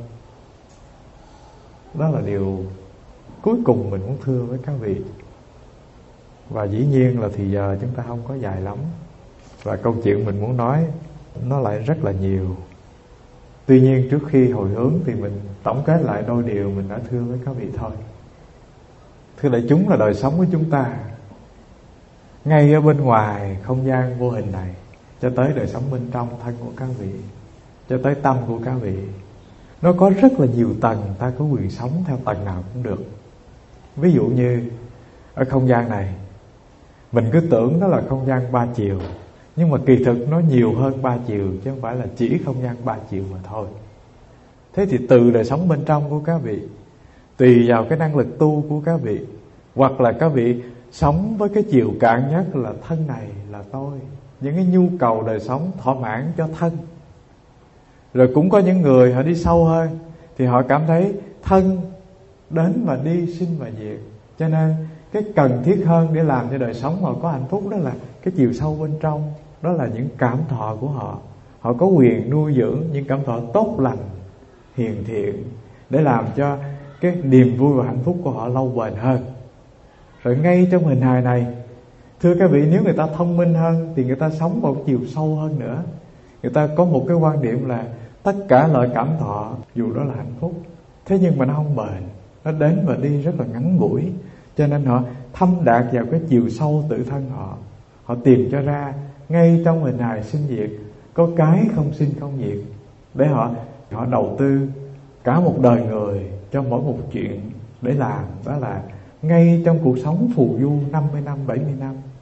Đó là điều cuối cùng mình muốn thưa với các vị. Và dĩ nhiên là thì giờ chúng ta không có dài lắm, và câu chuyện mình muốn nói nó lại rất là nhiều. Tuy nhiên trước khi hồi hướng thì mình tổng kết lại đôi điều mình đã thưa với các vị thôi. Thưa đại chúng, là đời sống của chúng ta, ngay ở bên ngoài không gian vô hình này, cho tới đời sống bên trong thân của các vị, cho tới tâm của các vị, nó có rất là nhiều tầng, ta có quyền sống theo tầng nào cũng được. Ví dụ như ở không gian này, mình cứ tưởng đó là không gian ba chiều, nhưng mà kỳ thực nó nhiều hơn ba chiều, chứ không phải là chỉ không gian ba chiều mà thôi. Thế thì từ đời sống bên trong của các vị, tùy vào cái năng lực tu của các vị, hoặc là các vị sống với cái chiều cạn nhất là thân này là tôi, những cái nhu cầu đời sống thỏa mãn cho thân. Rồi cũng có những người họ đi sâu hơn, thì họ cảm thấy thân đến và đi, sinh và diệt. Cho nên cái cần thiết hơn để làm cho đời sống họ có hạnh phúc, đó là cái chiều sâu bên trong, đó là những cảm thọ của họ. Họ có quyền nuôi dưỡng những cảm thọ tốt lành, hiền thiện, để làm cho cái niềm vui và hạnh phúc của họ lâu bền hơn. Rồi ngay trong hình hài này, thưa các vị, nếu người ta thông minh hơn thì người ta sống vào chiều sâu hơn nữa. Người ta có một cái quan điểm là tất cả loại cảm thọ dù đó là hạnh phúc, thế nhưng mà nó không bền, nó đến và đi rất là ngắn ngủi. Cho nên họ thâm đạt vào cái chiều sâu tự thân họ. Họ tìm cho ra ngay trong hình hài sinh diệt có cái không sinh không diệt, để họ họ đầu tư cả một đời người cho mỗi một chuyện để làm. Đó là ngay trong cuộc sống phù du năm mươi năm, bảy mươi năm,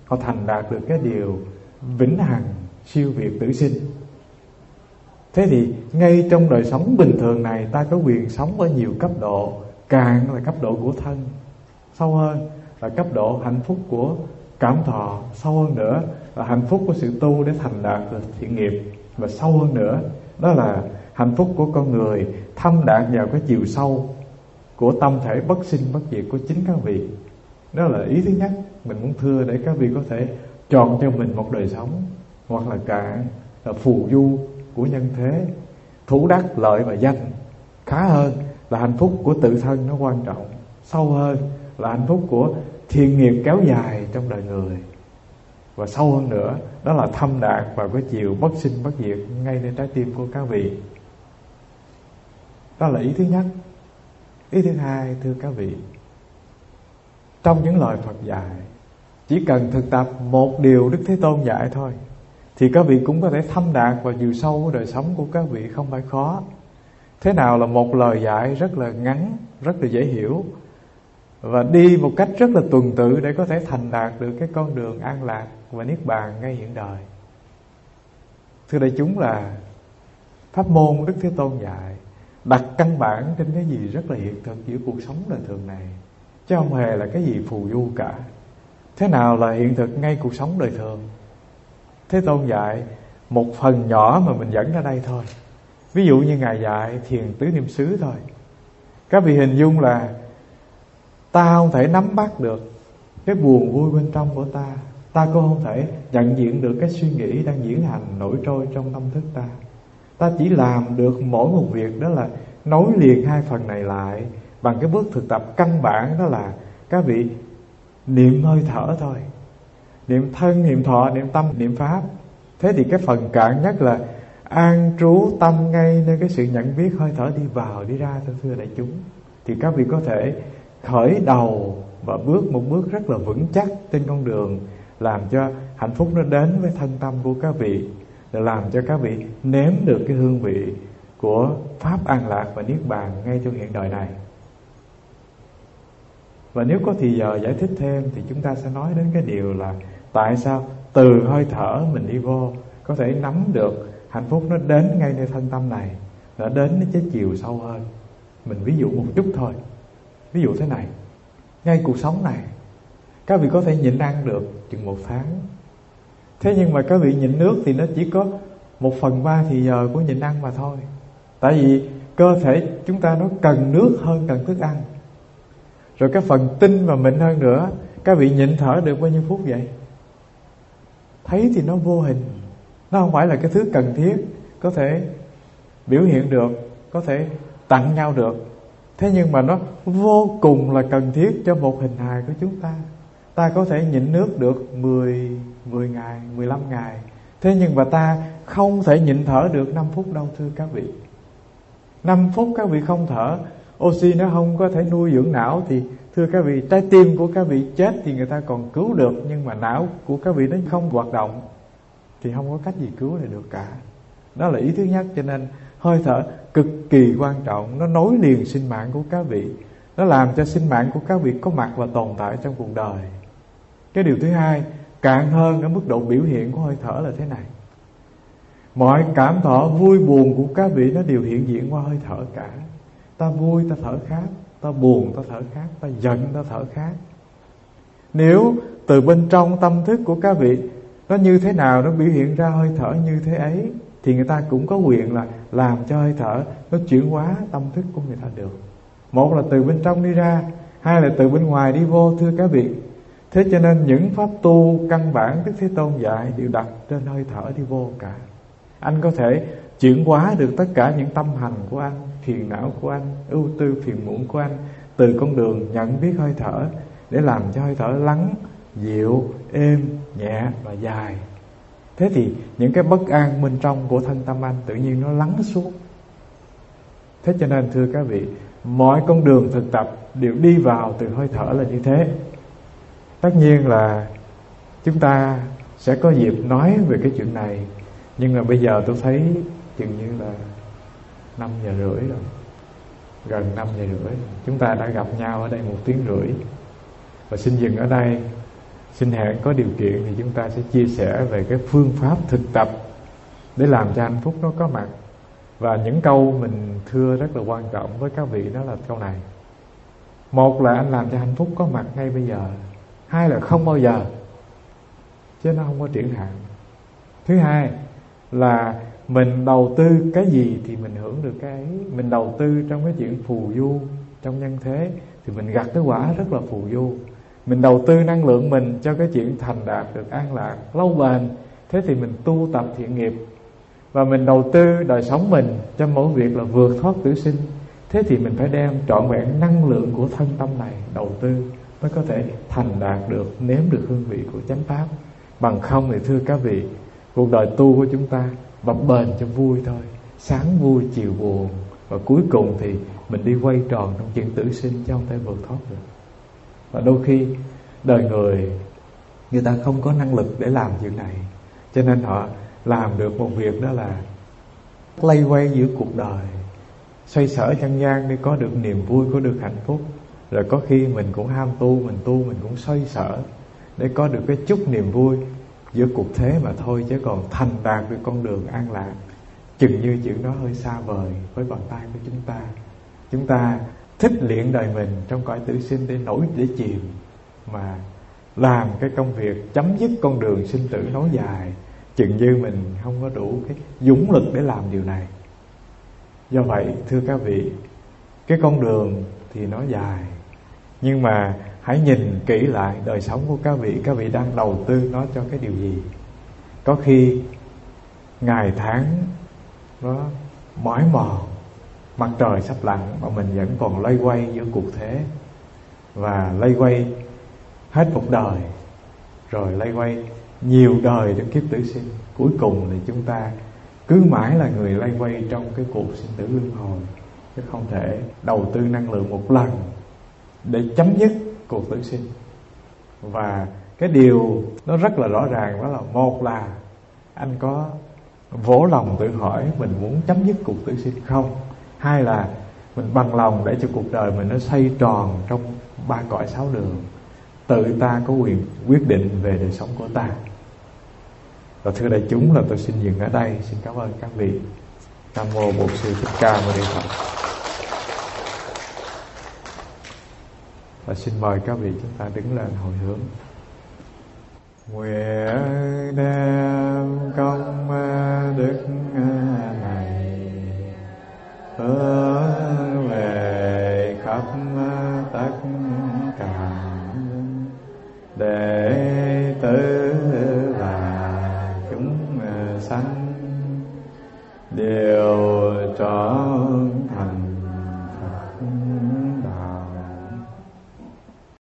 họ thành đạt được cái điều vĩnh hằng, siêu việt, tử sinh. Thế thì ngay trong đời sống bình thường này, ta có quyền sống ở nhiều cấp độ. Càng là cấp độ của thân, sâu hơn là cấp độ hạnh phúc của cảm thọ, sâu hơn nữa là hạnh phúc của sự tu để thành đạt được thiện nghiệp, và sâu hơn nữa đó là hạnh phúc của con người thâm đạt vào cái chiều sâu của tâm thể bất sinh bất diệt của chính các vị. Đó là ý thứ nhất mình muốn thưa, để các vị có thể chọn cho mình một đời sống hoặc là cạn là phù du của nhân thế, thủ đắc, lợi và danh. Khá hơn là hạnh phúc của tự thân nó quan trọng, sâu hơn là hạnh phúc của thiện nghiệp kéo dài trong đời người, và sâu hơn nữa đó là thâm đạt vào cái chiều bất sinh bất diệt ngayในtrái tim của các vị. Đó là ý thứ nhất. Ý thứ hai, thưa các vị, trong những lời Phật dạy, chỉ cần thực tập một điều Đức Thế Tôn dạy thôi, thì các vị cũng có thể thâm đạt vào chiều sâu của đời sống của các vị, không phải khó. Thế nào là một lời dạy rất là ngắn, rất là dễ hiểu, và đi một cách rất là tuần tự để có thể thành đạt được cái con đường an lạc và niết bàn ngay hiện đời. Thưa đại chúng, là pháp môn Đức Thế Tôn dạy đặt căn bản trên cái gì rất là hiện thực giữa cuộc sống đời thường này, chứ không hề là cái gì phù du cả. Thế nào là hiện thực ngay cuộc sống đời thường? Thế Tôn dạy một phần nhỏ mà mình dẫn ra đây thôi. Ví dụ như Ngài dạy thiền tứ niệm xứ thôi. Các vị hình dung là ta không thể nắm bắt được cái buồn vui bên trong của ta, ta cũng không thể nhận diện được cái suy nghĩ đang diễn hành nổi trôi trong tâm thức ta. Ta chỉ làm được mỗi một việc, đó là nối liền hai phần này lại bằng cái bước thực tập căn bản, đó là các vị niệm hơi thở thôi. Niệm thân, niệm thọ, niệm tâm, niệm pháp. Thế thì cái phần cạn nhất là an trú tâm ngay nơi cái sự nhận biết hơi thở đi vào đi ra, thưa đại chúng. Thì các vị có thể khởi đầu và bước một bước rất là vững chắc trên con đường làm cho hạnh phúc nó đến với thân tâm của các vị, để làm cho các vị nếm được cái hương vị của pháp an lạc và niết bàn ngay trong hiện đời này. Và nếu có thì giờ giải thích thêm thì chúng ta sẽ nói đến cái điều là tại sao từ hơi thở mình đi vô có thể nắm được hạnh phúc nó đến ngay nơi thân tâm này, nó đến nó chế chiều sâu hơn. Mình ví dụ một chút thôi. Ví dụ thế này, ngay cuộc sống này các vị có thể nhịn ăn được chừng một tháng. Thế nhưng mà các vị nhịn nước thì nó chỉ có một phần ba thì giờ của nhịn ăn mà thôi. Tại vì cơ thể chúng ta nó cần nước hơn cần thức ăn. Rồi cái phần tinh và mịn hơn nữa, các vị nhịn thở được bao nhiêu phút vậy? Thấy thì nó vô hình, nó không phải là cái thứ cần thiết, có thể biểu hiện được, có thể tặng nhau được. Thế nhưng mà nó vô cùng là cần thiết cho một hình hài của chúng ta. Ta có thể nhịn nước được mười, mười ngày, mười lăm ngày. Thế nhưng mà ta không thể nhịn thở được năm phút đâu, thưa các vị. năm phút các vị không thở, oxy nó không có thể nuôi dưỡng não, thì thưa các vị, trái tim của các vị chết thì người ta còn cứu được, nhưng mà não của các vị nó không hoạt động thì không có cách gì cứu lại được cả. Đó là ý thứ nhất. Cho nên hơi thở cực kỳ quan trọng, nó nối liền sinh mạng của các vị, nó làm cho sinh mạng của các vị có mặt và tồn tại trong cuộc đời. Cái điều thứ hai, cạn hơn ở mức độ biểu hiện của hơi thở là thế này: mọi cảm thọ vui buồn của các vị nó đều hiện diện qua hơi thở cả. Ta vui ta thở khác, ta buồn ta thở khác, ta giận ta thở khác. Nếu từ bên trong tâm thức của các vị nó như thế nào, nó biểu hiện ra hơi thở như thế ấy, thì người ta cũng có quyền là làm cho hơi thở nó chuyển hóa tâm thức của người ta được. Một là từ bên trong đi ra, hai là từ bên ngoài đi vô, thưa các vị. Thế cho nên những pháp tu căn bản Đức Thế Tôn dạy đều đặt trên hơi thở đi vô cả. Anh có thể chuyển hóa được tất cả những tâm hành của anh, phiền não của anh, ưu tư phiền muộn của anh, từ con đường nhận biết hơi thở, để làm cho hơi thở lắng, dịu, êm, nhẹ và dài. Thế thì những cái bất an bên trong của thân tâm anh tự nhiên nó lắng xuống. Thế cho nên thưa các vị, mọi con đường thực tập đều đi vào từ hơi thở là như thế. Tất nhiên là chúng ta sẽ có dịp nói về cái chuyện này, nhưng mà bây giờ tôi thấy chừng như là năm giờ rưỡi rồi, gần năm giờ rưỡi. Chúng ta đã gặp nhau ở đây một tiếng rưỡi, và xin dừng ở đây. xin hẹn có điều kiện thì chúng ta sẽ chia sẻ về cái phương pháp thực tập để làm cho hạnh phúc nó có mặt. Và những câu mình thưa rất là quan trọng với các vị đó là câu này: một là anh làm cho hạnh phúc có mặt ngay bây giờ, hai là không bao giờ, chứ nó không có triển hạn. Thứ hai là mình đầu tư cái gì thì mình hưởng được cái ấy. Mình đầu tư trong cái chuyện phù du trong nhân thế thì mình gặt cái quả rất là phù du. Mình đầu tư năng lượng mình cho cái chuyện thành đạt được an lạc lâu bền, thế thì mình tu tập thiện nghiệp. Và mình đầu tư đời sống mình cho mỗi việc là vượt thoát tử sinh, thế thì mình phải đem trọn vẹn năng lượng của thân tâm này đầu tư mới có thể thành đạt được, nếm được hương vị của chánh pháp. Bằng không thì thưa các vị, cuộc đời tu của chúng ta bập bềnh cho vui thôi, sáng vui chiều buồn, và cuối cùng thì mình đi quay tròn trong chuyện tử sinh chứ không thể vượt thoát được. Và đôi khi đời người, người ta không có năng lực để làm chuyện này, cho nên họ làm được một việc đó là lay quay giữa cuộc đời, xoay sở chân gian để có được niềm vui, có được hạnh phúc. Rồi có khi mình cũng ham tu, mình tu mình cũng xoay sở để có được cái chút niềm vui giữa cuộc thế mà thôi, chứ còn thành đạt được con đường an lạc, chừng như chuyện đó hơi xa vời với bàn tay của chúng ta. Chúng ta thích luyện đời mình trong cõi tử sinh để nổi để chìm, mà làm cái công việc chấm dứt con đường sinh tử nối dài, chừng như mình không có đủ cái dũng lực để làm điều này. Do vậy thưa các vị, cái con đường thì nó dài, nhưng mà hãy nhìn kỹ lại đời sống của các vị. Các vị đang đầu tư nó cho cái điều gì? Có khi ngày tháng nó mỏi mòn, mặt trời sắp lặn mà mình vẫn còn loay quay giữa cuộc thế, và loay quay hết một đời, rồi loay quay nhiều đời trong kiếp tử sinh. Cuối cùng thì chúng ta cứ mãi là người loay quay trong cái cuộc sinh tử luân hồi, chứ không thể đầu tư năng lượng một lần để chấm dứt cuộc tử sinh. Và cái điều nó rất là rõ ràng, đó là một là anh có vỗ lòng tự hỏi mình muốn chấm dứt cuộc tử sinh không, hai là mình bằng lòng để cho cuộc đời mình nó xoay tròn trong ba cõi sáu đường, tự ta có quyền quyết định về đời sống của ta. Và thưa đại chúng, là tôi xin dừng ở đây. Xin cảm ơn các vị. Nam mô Bổn Sư Thích Ca Mâu Ni Phật. Và xin mời các vị chúng ta đứng lên hồi hướng. Nguyện đem công đức này